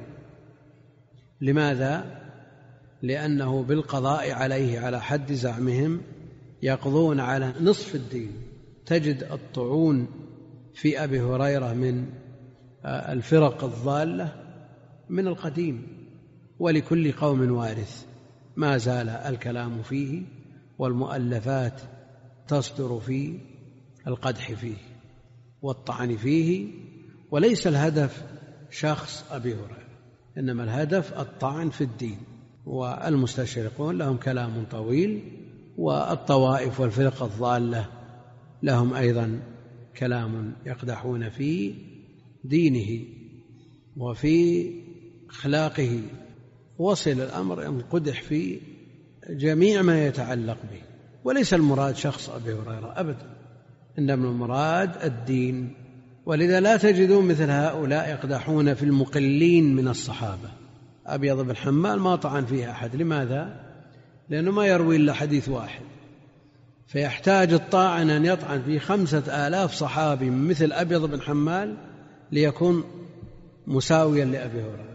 لماذا؟ لأنه بالقضاء عليه على حد زعمهم يقضون على نصف الدين. تجد الطعون في أبي هريرة من الفرق الضالة من القديم، ولكل قوم وارث، ما زال الكلام فيه والمؤلفات تصدر في القدح فيه والطعن فيه، وليس الهدف شخص أبي هريرة، إنما الهدف الطعن في الدين. والمستشرقون لهم كلام طويل، والطوائف والفرق الضالة لهم أيضا كلام يقدحون في دينه وفي أخلاقه. وصل الأمر أن قدح في جميع ما يتعلق به، وليس المراد شخص أبي هريرة أبدا، إنما المراد الدين. ولذا لا تجدون مثل هؤلاء يقدحون في المقلين من الصحابة. أبيض بن حمال ما طعن فيه أحد. لماذا؟ لأنه ما يروي إلا حديث واحد، فيحتاج الطاعن أن يطعن في خمسة آلاف صحابي مثل أبيض بن حمال ليكون مساويا لأبي هريرة.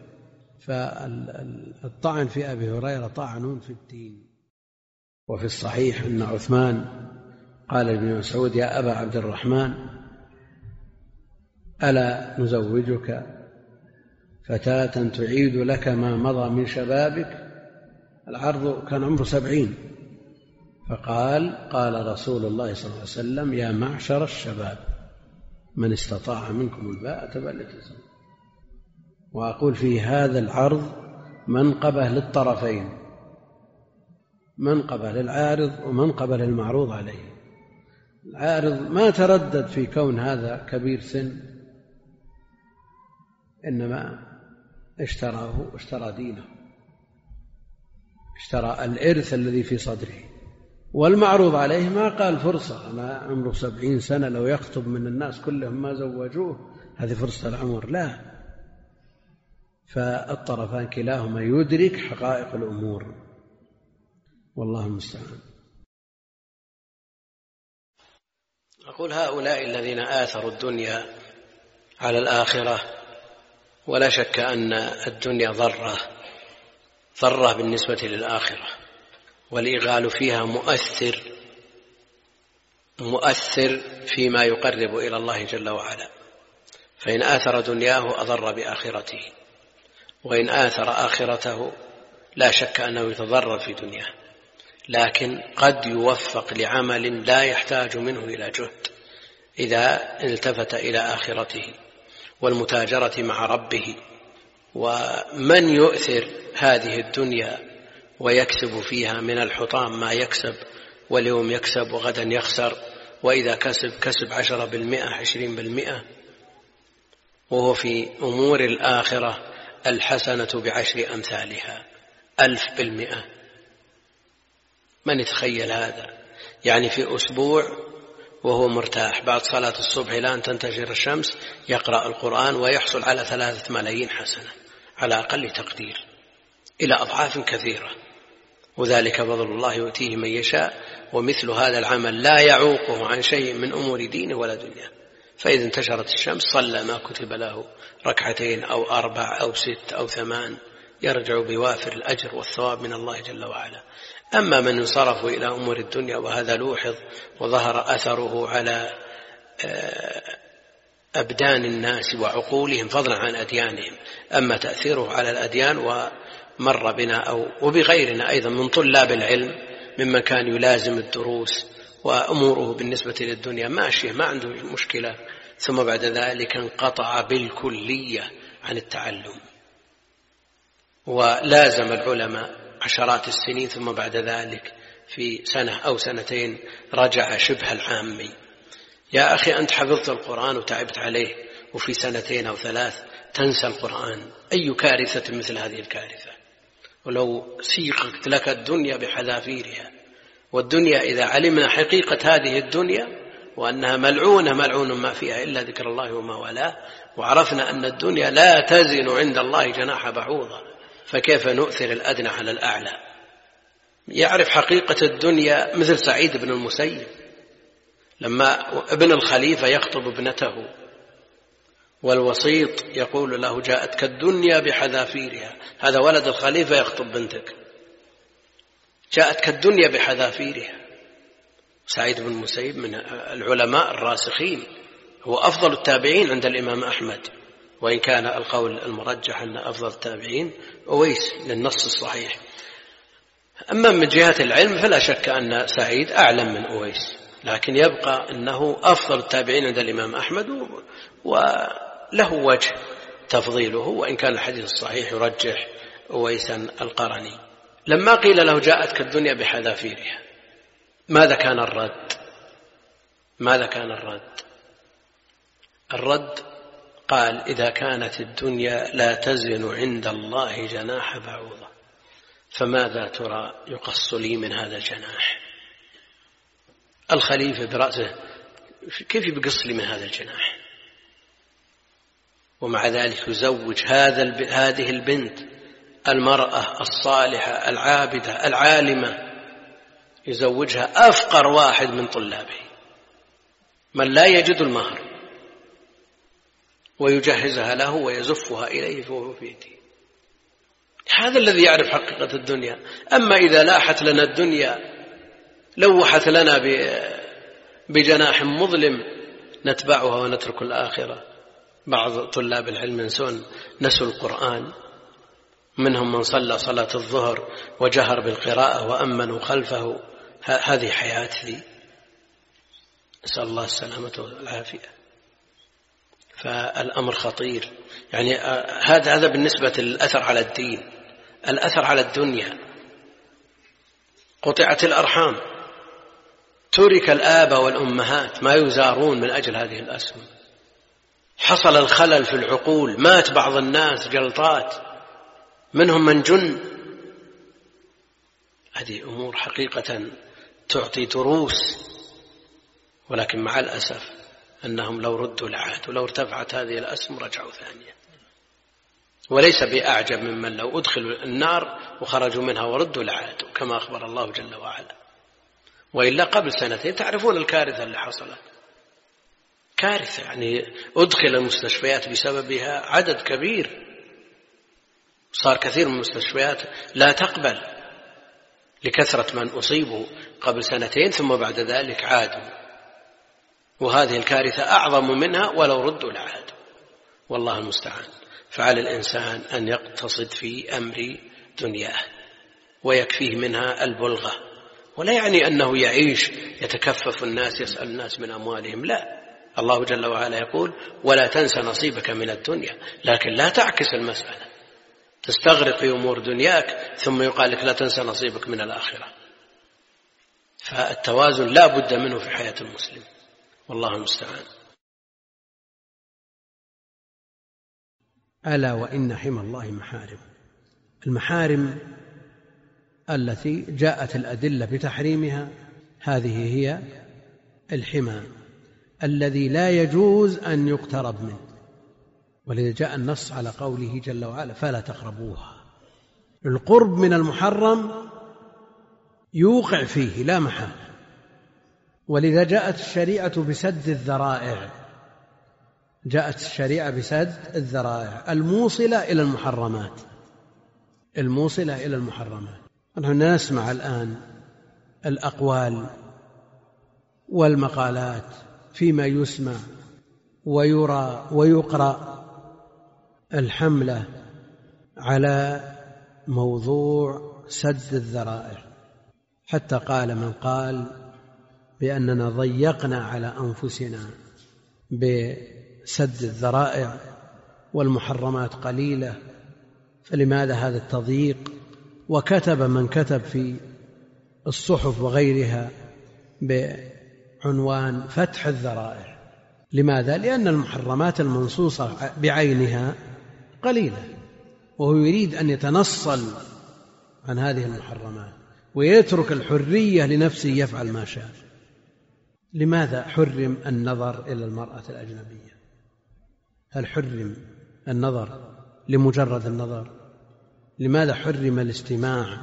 فالطعن في أبي هريرة طعن في الدين. وفي الصحيح أن عثمان قال لابن مسعود: يا أبا عبد الرحمن، ألا نزوجك فتاة تعيد لك ما مضى من شبابك؟ العرض كان عمره سبعين. فقال: قال رسول الله صلى الله عليه وسلم: يا معشر الشباب من استطاع منكم الباءة فليتزوج. وأقول في هذا العرض منقبة للطرفين، منقبة للعارض ومنقبة للمعروض عليه. العارض ما تردد في كون هذا كبير سن، إنما اشتراه اشترى دينه، اشترى الإرث الذي في صدره. والمعروض عليه ما قال فرصة، أنا عمره سبعين سنة لو يخطب من الناس كلهم ما زوجوه هذه فرصة العمر، لا. فالطرفان كلاهما يدرك حقائق الأمور، والله المستعان. أقول هؤلاء الذين آثروا الدنيا على الآخرة، ولا شك أن الدنيا ضرة ضرة بالنسبة للآخرة، والإغال فيها مؤثر مؤثر فيما يقرب إلى الله جل وعلا. فإن آثر دنياه أضر بآخرته، وإن آثر آخرته لا شك أنه يتضرر في دنياه، لكن قد يوفق لعمل لا يحتاج منه إلى جهد إذا التفت إلى آخرته والمتاجرة مع ربه. ومن يؤثر هذه الدنيا ويكسب فيها من الحطام ما يكسب، واليوم يكسب وغدا يخسر، وإذا كسب كسب عشرة بالمئة عشرين بالمئة، وهو في أمور الآخرة الحسنة بعشر أمثالها ألف بالمئة. من يتخيل هذا؟ يعني في أسبوع وهو مرتاح بعد صلاة الصبح إلى أن تنتشر الشمس يقرأ القرآن ويحصل على ثلاثة ملايين حسنة على أقل تقدير، إلى أضعاف كثيرة، وذلك فضل الله يؤتيه من يشاء. ومثل هذا العمل لا يعوقه عن شيء من أمور دينه ولا دنيا. فإذا انتشرت الشمس صلى ما كتب له ركعتين أو أربع أو ست أو ثمان، يرجع بوافر الأجر والثواب من الله جل وعلا. أما من انصرفوا إلى أمور الدنيا، وهذا لوحظ وظهر أثره على أبدان الناس وعقولهم فضلا عن أديانهم، أما تأثيره على الأديان ومر بنا أو وبغيرنا أيضا من طلاب العلم ممن كان يلازم الدروس وأموره بالنسبة للدنيا ماشية ما عنده مشكلة، ثم بعد ذلك انقطع بالكلية عن التعلم، ولازم العلماء عشرات السنين، ثم بعد ذلك في سنة أو سنتين رجع شبه العامي. يا أخي أنت حفظت القرآن وتعبت عليه، وفي سنتين أو ثلاث تنسى القرآن. أي كارثة مثل هذه الكارثة؟ ولو سيقت لك الدنيا بحذافيرها، والدنيا إذا علمنا حقيقة هذه الدنيا وأنها ملعونة ملعون ما فيها إلا ذكر الله وما والاه، وعرفنا أن الدنيا لا تزن عند الله جناح بعوضة، فكيف نؤثر الأدنى على الأعلى؟ يعرف حقيقة الدنيا مثل سعيد بن المسيب لما ابن الخليفة يخطب ابنته والوسيط يقول له جاءتك الدنيا بحذافيرها، هذا ولد الخليفة يخطب بنتك، جاءتك الدنيا بحذافيرها. سعيد بن المسيب من العلماء الراسخين، هو أفضل التابعين عند الإمام أحمد، وإن كان القول المرجح أن أفضل التابعين أويس للنص الصحيح. أما من جهة العلم فلا شك أن سعيد أعلم من أويس، لكن يبقى أنه أفضل التابعين عند الإمام أحمد، وله وجه تفضيله، وإن كان الحديث الصحيح يرجح أويسا القرني. لما قيل له جاءتك الدنيا بحذافيرها، ماذا كان الرد؟ ماذا كان الرد؟ الرد قال إذا كانت الدنيا لا تزن عند الله جناح بعوضة، فماذا ترى يقص لي من هذا الجناح؟ الخليفة برأسه كيف يقص لي من هذا الجناح؟ ومع ذلك يزوج هذا هذه البنت المرأة الصالحة العابدة العالمة، يزوجها أفقر واحد من طلابه من لا يجد المهر، ويجهزها له ويزفها إليه فهو في يده. هذا الذي يعرف حقيقة الدنيا. أما إذا لاحت لنا الدنيا لوحت لنا بجناح مظلم نتبعها ونترك الآخرة. بعض طلاب العلم ينسون نسوا القرآن، منهم من صلى صلاة الظهر وجهر بالقراءة وأمنوا خلفه. هذه حياتي، نسأل الله السلامة والعافية. فالأمر خطير. يعني هذا هذا بالنسبة للأثر على الدين. الأثر على الدنيا، قطعت الأرحام، ترك الآباء والأمهات ما يزارون من أجل هذه الأسهم، حصل الخلل في العقول، مات بعض الناس جلطات، منهم من جن. هذه أمور حقيقة تعطي دروس، ولكن مع الأسف أنهم لو ردوا لعادوا، لو ارتفعت هذه الأسهم رجعوا ثانية. وليس بأعجب ممن لو أدخلوا النار وخرجوا منها وردوا لعادوا، كما أخبر الله جل وعلا. وإلا قبل سنتين تعرفون الكارثة اللي حصلت، كارثة يعني أدخل المستشفيات بسببها عدد كبير، صار كثير من المستشفيات لا تقبل لكثرة من أصيبوا قبل سنتين ثم بعد ذلك عادوا، وهذه الكارثة أعظم منها ولو ردوا لعادوا، والله المستعان. فعلى الإنسان أن يقتصد في أمر دنياه ويكفيه منها البلغة، ولا يعني أنه يعيش يتكفف الناس يسأل الناس من أموالهم، لا. الله جل وعلا يقول ولا تنسى نصيبك من الدنيا، لكن لا تعكس المسألة تستغرق في أمور دنياك ثم يقال لك لا تنسى نصيبك من الآخرة. فالتوازن لا بد منه في حياة المسلم، والله المستعان. ألا وإن حمى الله محارم. المحارم التي جاءت الأدلة بتحريمها هذه هي الحمى الذي لا يجوز أن يقترب منه، ولذا جاء النص على قوله جل وعلا فلا تقربوها. القرب من المحرم يوقع فيه لا محالة، ولذا جاءت الشريعة بسد الذرائع، جاءت الشريعة بسد الذرائع الموصلة إلى المحرمات، الموصلة إلى المحرمات. نحن نسمع الآن الأقوال والمقالات فيما يسمع ويرى ويقرأ الحملة على موضوع سد الذرائع، حتى قال من قال بأننا ضيقنا على أنفسنا بسد الذرائع والمحرمات قليلة، فلماذا هذا التضييق وكتب من كتب في الصحف وغيرها بعنوان فتح الذرائع. لماذا؟ لأن المحرمات المنصوصة بعينها قليلة، وهو يريد أن يتنصل عن هذه المحرمات ويترك الحرية لنفسه يفعل ما شاء. لماذا حرم النظر إلى المرأة الأجنبية؟ هل حرم النظر لمجرد النظر؟ لماذا حرم الاستماع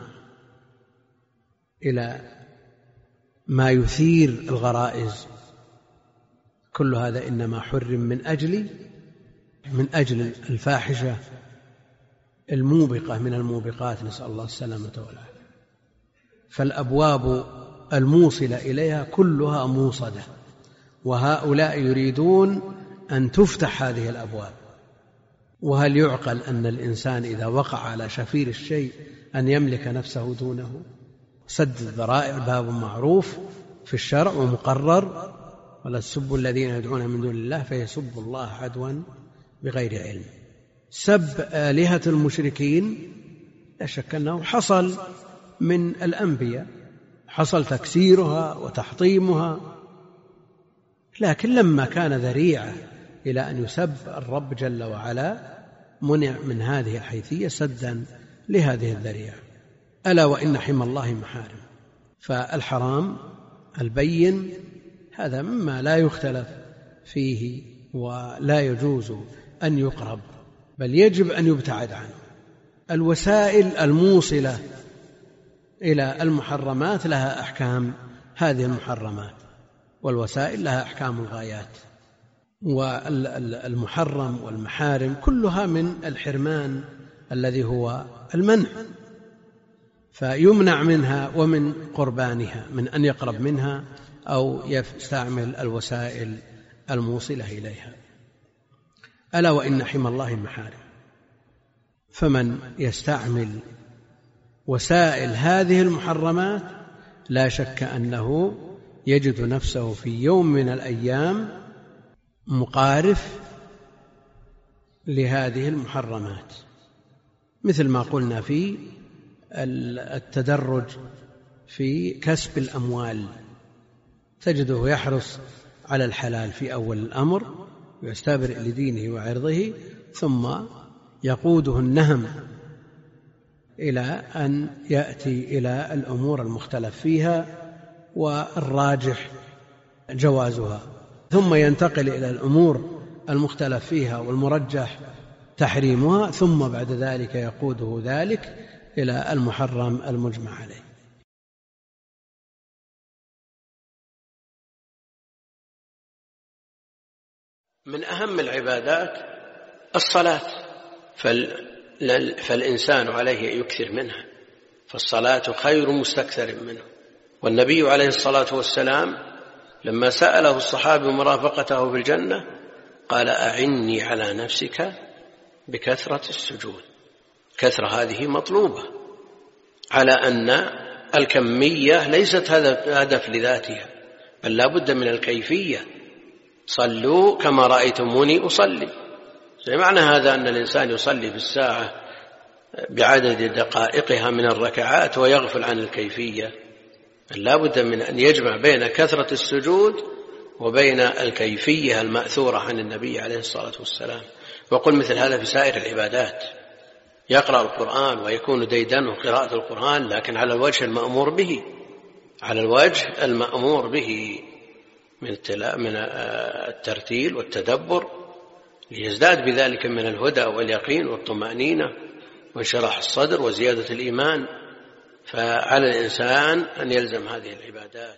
إلى ما يثير الغرائز؟ كل هذا إنما حرم من أجل من أجل الفاحشة الموبقة من الموبقات، نسأل الله السلامة والعافية. فالأبواب الموصلة إليها كلها موصدة، وهؤلاء يريدون أن تفتح هذه الأبواب. وهل يعقل أن الإنسان إذا وقع على شفير الشيء أن يملك نفسه دونه؟ سد الذرائع باب معروف في الشرع ومقرر، ولا تسبوا الذين يدعون من دون الله فيسبوا الله عدوا بغير علم. سب آلهة المشركين لا شك أنه حصل من الأنبياء، حصل تكسيرها وتحطيمها، لكن لما كان ذريعة إلى أن يسب الرب جل وعلا منع من هذه الحيثية سدا لهذه الذريعة. ألا وإن حمى الله محارم. فالحرام البين هذا مما لا يختلف فيه ولا يجوز أن يقرب، بل يجب أن يبتعد عنه. الوسائل الموصلة إلى المحرمات لها أحكام هذه المحرمات، والوسائل لها أحكام الغايات. والمحرم والمحارم كلها من الحرمان الذي هو المنع، فيمنع منها ومن قربانها من أن يقرب منها أو يستعمل الوسائل الموصلة إليها. ألا وإن حمى الله محارم. فمن يستعمل وسائل هذه المحرمات لا شك أنه يجد نفسه في يوم من الأيام مقارف لهذه المحرمات، مثل ما قلنا في التدرج في كسب الأموال، تجده يحرص على الحلال في أول الأمر ويستبرئ لدينه وعرضه، ثم يقوده النهم إلى أن يأتي إلى الأمور المختلف فيها والراجح جوازها، ثم ينتقل إلى الأمور المختلف فيها والمرجح تحريمها، ثم بعد ذلك يقوده ذلك إلى المحرم المجمع عليه. من أهم العبادات الصلاة، فالإنسان عليه أن يكثر منها، فالصلاة خير مستكثر منه. والنبي عليه الصلاة والسلام لما سأله الصحابي مرافقته في الجنة قال أعني على نفسك بكثرة السجود. كثرة هذه مطلوبة، على أن الكمية ليست هدف لذاتها، بل لا بد من الكيفية. صلوا كما رأيتموني أصلي. معنى هذا أن الإنسان يصلي في الساعة بعدد دقائقها من الركعات ويغفل عن الكيفية. لا بد من أن يجمع بين كثرة السجود وبين الكيفية المأثورة عن النبي عليه الصلاة والسلام. وقل مثل هذا في سائر العبادات، يقرأ القرآن ويكون ديدنه قراءة القرآن لكن على الوجه المأمور به، على الوجه المأمور به من الترتيل والتدبر، ليزداد بذلك من الهدى واليقين والطمأنينة وانشراح الصدر وزيادة الإيمان. فعلى الإنسان أن يلزم هذه العبادات.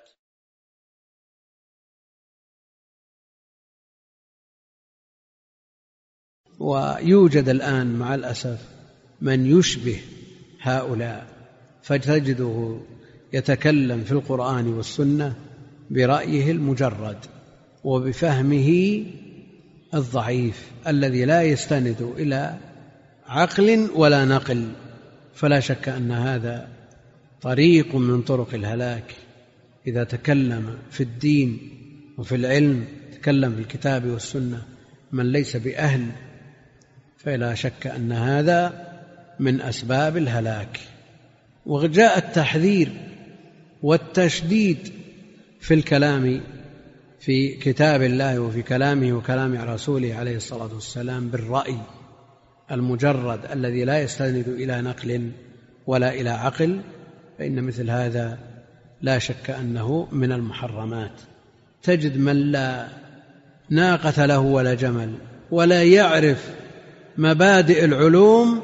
ويوجد الآن مع الأسف من يشبه هؤلاء، فتجده يتكلم في القرآن والسنة برأيه المجرد وبفهمه الضعيف الذي لا يستند إلى عقل ولا نقل. فلا شك أن هذا طريق من طرق الهلاك. إذا تكلم في الدين وفي العلم، تكلم في الكتاب والسنة من ليس بأهل، فلا شك أن هذا من أسباب الهلاك. وجاء التحذير والتشديد في الكلام في كتاب الله وفي كلامه وكلام رسوله عليه الصلاة والسلام بالرأي المجرد الذي لا يستند إلى نقل ولا إلى عقل، فإن مثل هذا لا شك أنه من المحرمات. تجد من لا ناقة له ولا جمل ولا يعرف مبادئ العلوم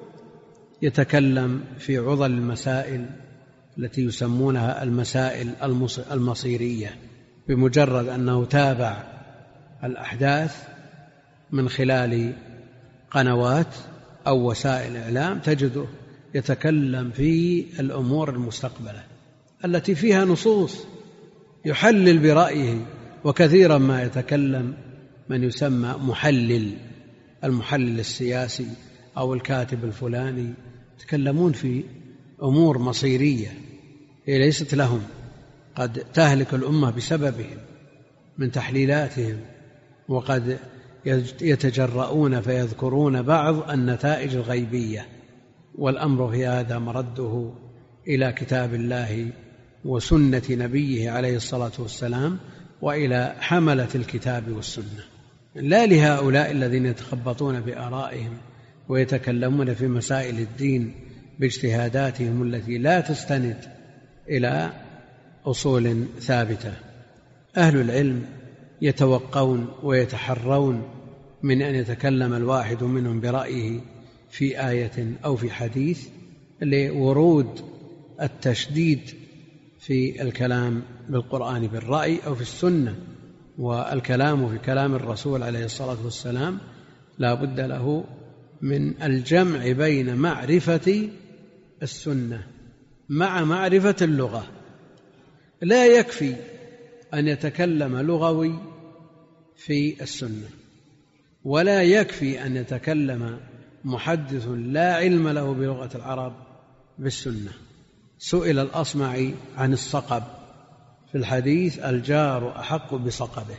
يتكلم في عضل المسائل التي يسمونها المسائل المصيرية، بمجرد أنه تابع الأحداث من خلال قنوات أو وسائل إعلام تجده يتكلم في الأمور المستقبلة التي فيها نصوص، يحلل برأيه. وكثيرا ما يتكلم من يسمى محلل، المحلل السياسي أو الكاتب الفلاني، يتكلمون في أمور مصيرية هي ليست لهم، قد تهلك الأمة بسببهم من تحليلاتهم، وقد يتجرؤون فيذكرون بعض النتائج الغيبية، والأمر في هذا مرده إلى كتاب الله وسنة نبيه عليه الصلاة والسلام وإلى حملة الكتاب والسنة، لا لهؤلاء الذين يتخبطون بآرائهم ويتكلمون في مسائل الدين باجتهاداتهم التي لا تستند إلى أصول ثابتة. أهل العلم يتوقون ويتحرون من أن يتكلم الواحد منهم برأيه في آية أو في حديث لورود التشديد في الكلام بالقرآن بالرأي أو في السنة، والكلام في كلام الرسول عليه الصلاة والسلام لا بد له من الجمع بين معرفة السنة مع معرفة اللغة. لا يكفي أن يتكلم لغوي في السنة، ولا يكفي أن يتكلم محدث لا علم له بلغة العرب بالسنة. سئل الأصمعي عن الصقب في الحديث الجار أحق بصقبه،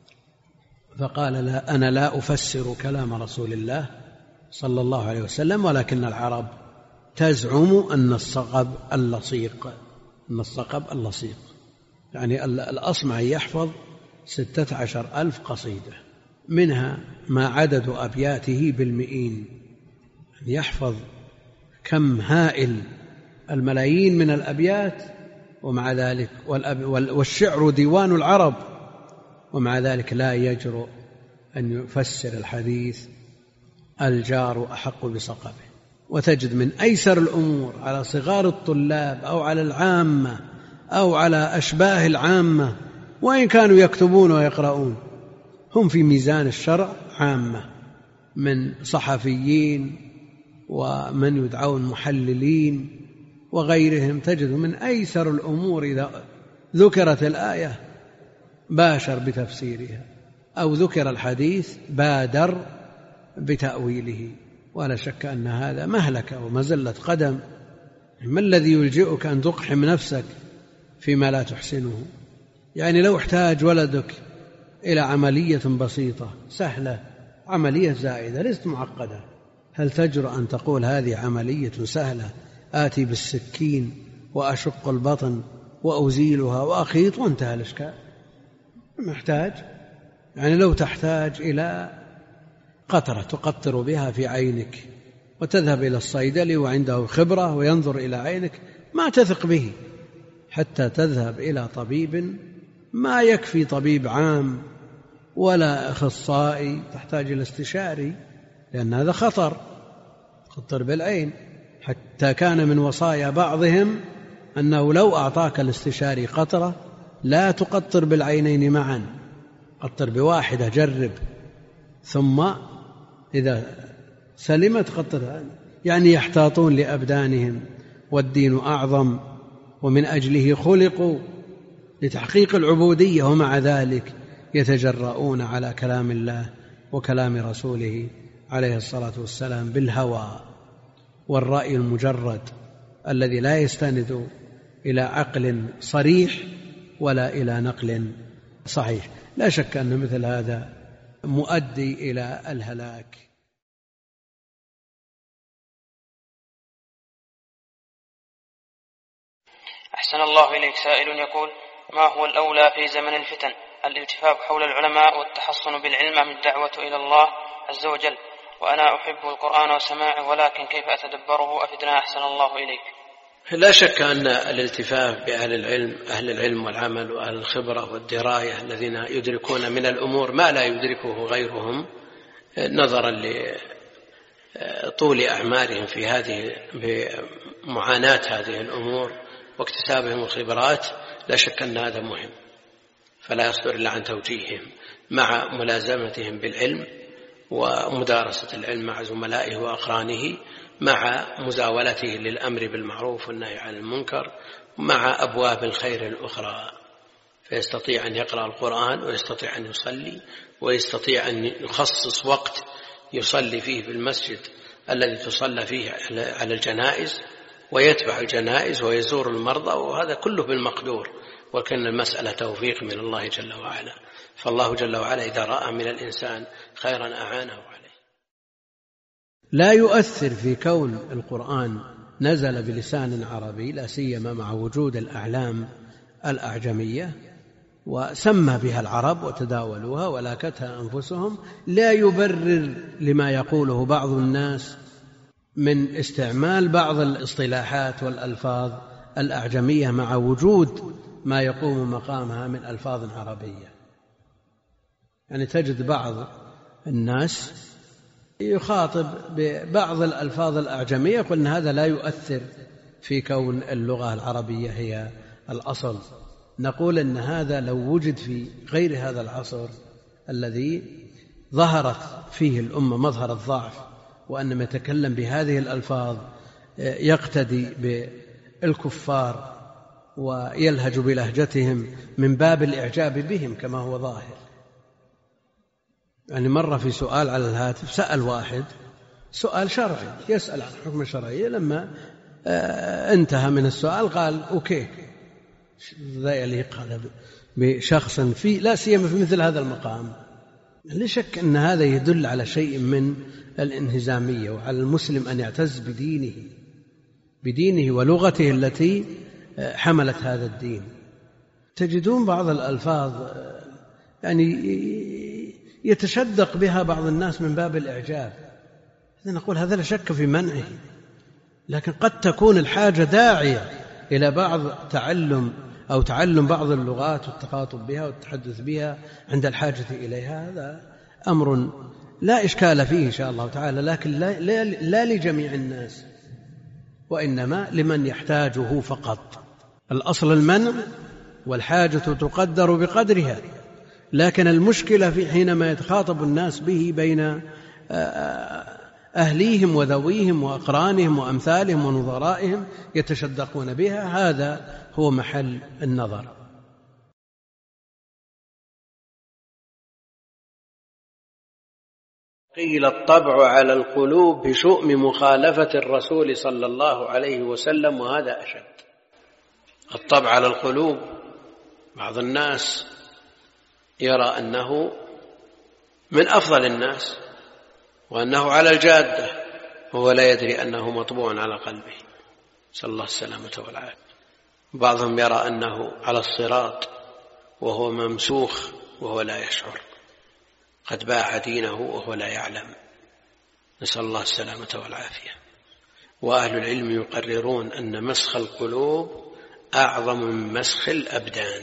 فقال لا أنا لا أفسر كلام رسول الله صلى الله عليه وسلم، ولكن العرب تزعم أن الصقب اللصيق، أن الصقب اللصيق. يعني الأصمعي يحفظ ستة عشر ألف قصيدة، منها ما عدد أبياته بالمئين، يحفظ كم هائل الملايين من الأبيات، ومع ذلك والشعر ديوان العرب، ومع ذلك لا يجرؤ أن يفسر الحديث الجار أحق بصقبه. وتجد من أيسر الأمور على صغار الطلاب أو على العامة أو على أشباه العامة، وإن كانوا يكتبون ويقرؤون، هم في ميزان الشرع عامة، من صحفيين ومن يدعون محللين وغيرهم، تجد من أيسر الأمور إذا ذكرت الآية باشر بتفسيرها، أو ذكر الحديث بادر بتأويله. ولا شك أن هذا مهلكة ومزلة قدم. ما الذي يلجئك أن تقحم نفسك فيما لا تحسنه؟ يعني لو احتاج ولدك إلى عملية بسيطة سهلة، عملية زائدة ليست معقدة، هل تجرؤ أن تقول هذه عملية سهلة، آتي بالسكين وأشق البطن وأزيلها وأخيط وانتهى الإشكال؟ محتاج، يعني لو تحتاج إلى قطرة تقطر بها في عينك وتذهب إلى الصيدلي وعنده خبرة وينظر إلى عينك، ما تثق به حتى تذهب إلى طبيب، ما يكفي طبيب عام ولا أخصائي، تحتاج إلى استشاري، لأن هذا خطر، خطر بالعين. حتى كان من وصايا بعضهم أنه لو أعطاك الاستشاري قطرة لا تقطر بالعينين معا، قطر بواحدة، جرب، ثم إذا سلمت قطر. يعني يحتاطون لأبدانهم، والدين أعظم ومن أجله خلقوا لتحقيق العبودية، ومع ذلك يتجرؤون على كلام الله وكلام رسوله عليه الصلاة والسلام بالهوى والرأي المجرد الذي لا يستند إلى عقل صريح ولا إلى نقل صحيح. لا شك أن مثل هذا مؤدي إلى الهلاك. أحسن الله إليك. سائل يقول: ما هو الأولى في زمن الفتن، الالتفاف حول العلماء والتحصن بالعلم أم الدعوة إلى الله عز وجل؟ وأنا أحب القرآن وسماعه، ولكن كيف أتدبره؟ أفدنا أحسن الله إليك. لا شك أن الالتفاف بأهل العلم، أهل العلم والعمل وأهل الخبرة والدراية الذين يدركون من الأمور ما لا يدركه غيرهم نظرا لطول أعمارهم في هذه بمعاناة هذه الأمور واكتسابهم الخبرات، لا شك أن هذا مهم، فلا يصدر إلا عن توجيههم مع ملازمتهم بالعلم ومدارسة العلم مع زملائه وأقرانه، مع مزاولته للأمر بالمعروف والنهي عن المنكر، مع أبواب الخير الأخرى، فيستطيع أن يقرأ القرآن ويستطيع أن يصلي ويستطيع أن يخصص وقت يصلي فيه في المسجد الذي تصلى فيه على الجنائز، ويتبع الجنائز ويزور المرضى، وهذا كله بالمقدور، وكان المسألة توفيق من الله جل وعلا، فالله جل وعلا إذا رأى من الإنسان خيرا أعانه عليه. لا يؤثر في كون القرآن نزل بلسان عربي، لا سيما مع وجود الأعلام الأعجمية وسمى بها العرب وتداولوها ولاكتها أنفسهم، لا يبرر لما يقوله بعض الناس من استعمال بعض الاصطلاحات والألفاظ الأعجمية مع وجود ما يقوم مقامها من ألفاظ عربية. يعني تجد بعض الناس يخاطب ببعض الألفاظ الأعجمية يقول أن هذا لا يؤثر في كون اللغة العربية هي الأصل. نقول أن هذا لو وجد في غير هذا العصر الذي ظهرت فيه الأمة مظهر الضعف، وأن ما يتكلم بهذه الألفاظ يقتدي بالكفار ويلهج بلهجتهم من باب الإعجاب بهم كما هو ظاهر. يعني مرة في سؤال على الهاتف سأل واحد سؤال شرعي، يسأل عن حكم شرعي، لما انتهى من السؤال قال أوكي، لا يليق هذا بشخص في لا سيما في مثل هذا المقام. لا شك أن هذا يدل على شيء من الانهزامية، وعلى المسلم أن يعتز بدينه بدينه ولغته التي حملت هذا الدين. تجدون بعض الألفاظ يعني يتشدق بها بعض الناس من باب الإعجاب، نقول هذا لا شك في منعه، لكن قد تكون الحاجة داعية إلى بعض تعلم أو تعلم بعض اللغات والتخاطب بها والتحدث بها عند الحاجة إليها. هذا أمر لا إشكال فيه إن شاء الله تعالى، لكن لا, لا, لا لجميع الناس، وإنما لمن يحتاجه فقط. الأصل المنع، والحاجة تقدر بقدرها، لكن المشكلة في حينما يتخاطب الناس به بين أهليهم وذويهم وأقرانهم وأمثالهم ونظرائهم يتشدقون بها، هذا هو محل النظر. قيل الطبع على القلوب بشؤم مخالفة الرسول صلى الله عليه وسلم، وهذا أشد. الطبع على القلوب، بعض الناس يرى أنه من أفضل الناس وأنه على الجادة، وهو لا يدري أنه مطبوع على قلبه، صلى الله السلامة والعافية. بعضهم يرى أنه على الصراط وهو ممسوخ وهو لا يشعر، قد باع دينه وهو لا يعلم، نسأل الله السلامة والعافية. وأهل العلم يقررون أن مسخ القلوب أعظم من مسخ الأبدان،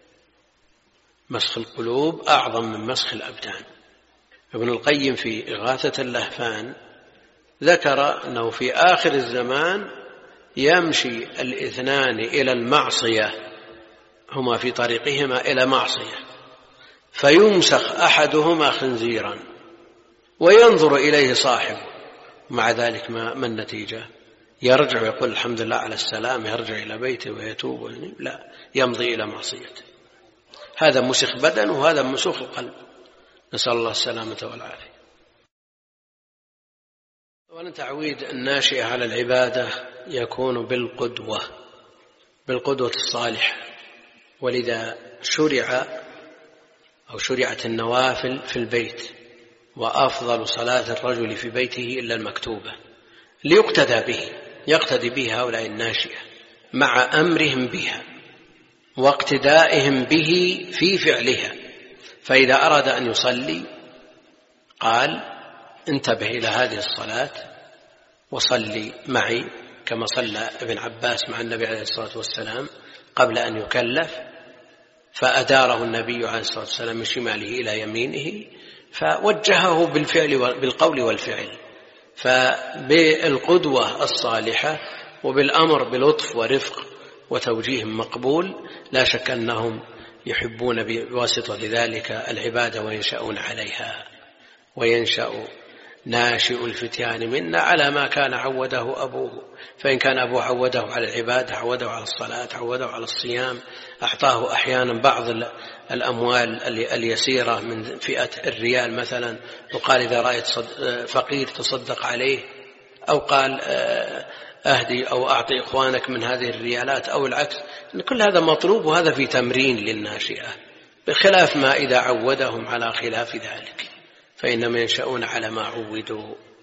مسخ القلوب أعظم من مسخ الأبدان. ابن القيم في إغاثة اللهفان ذكر أنه في آخر الزمان يمشي الاثنان إلى المعصية، هما في طريقهما إلى معصية، فيمسخ أحدهما خنزيرا وينظر إليه صاحبه، مع ذلك ما, ما النتيجة؟ يرجع ويقول الحمد لله على السلام، يرجع إلى بيته ويتوب، لا، يمضي إلى معصيته. هذا مسخ بدن وهذا مسخ القلب، نسأل الله السلامة والعافية. وأن تعويد الناشئة على العبادة يكون بالقدوة، بالقدوة الصالحة، ولذا شرع أو شرعت النوافل في البيت، وأفضل صلاة الرجل في بيته إلا المكتوبة، ليقتدى به، يقتدي به هؤلاء الناشئة مع أمرهم بها واقتدائهم به في فعلها. فإذا أراد أن يصلي قال انتبه إلى هذه الصلاة وصلي معي، كما صلى ابن عباس مع النبي عليه الصلاة والسلام قبل أن يكلف، فأداره النبي عليه الصلاة والسلام من شماله إلى يمينه، فوجهه بالفعل بالقول والفعل. فبالقدوة الصالحة وبالأمر بلطف ورفق وتوجيه مقبول لا شك أنهم يحبون بواسطة ذلك العبادة وينشأون عليها، وينشأ ناشئ الفتيان منا على ما كان عوده أبوه. فإن كان أبوه عوده على العبادة، عوده على الصلاة، عوده على الصيام، أعطاه أحيانا بعض الأموال اليسيرة من فئة الريال مثلا، وقال إذا رأيت فقير تصدق عليه، أو قال أهدي أو أعطي إخوانك من هذه الريالات، أو العكس. كل هذا مطلوب، وهذا في تمرين للناشئة، بخلاف ما إذا عودهم على خلاف ذلك فإنهم ينشأون على ما عودوا.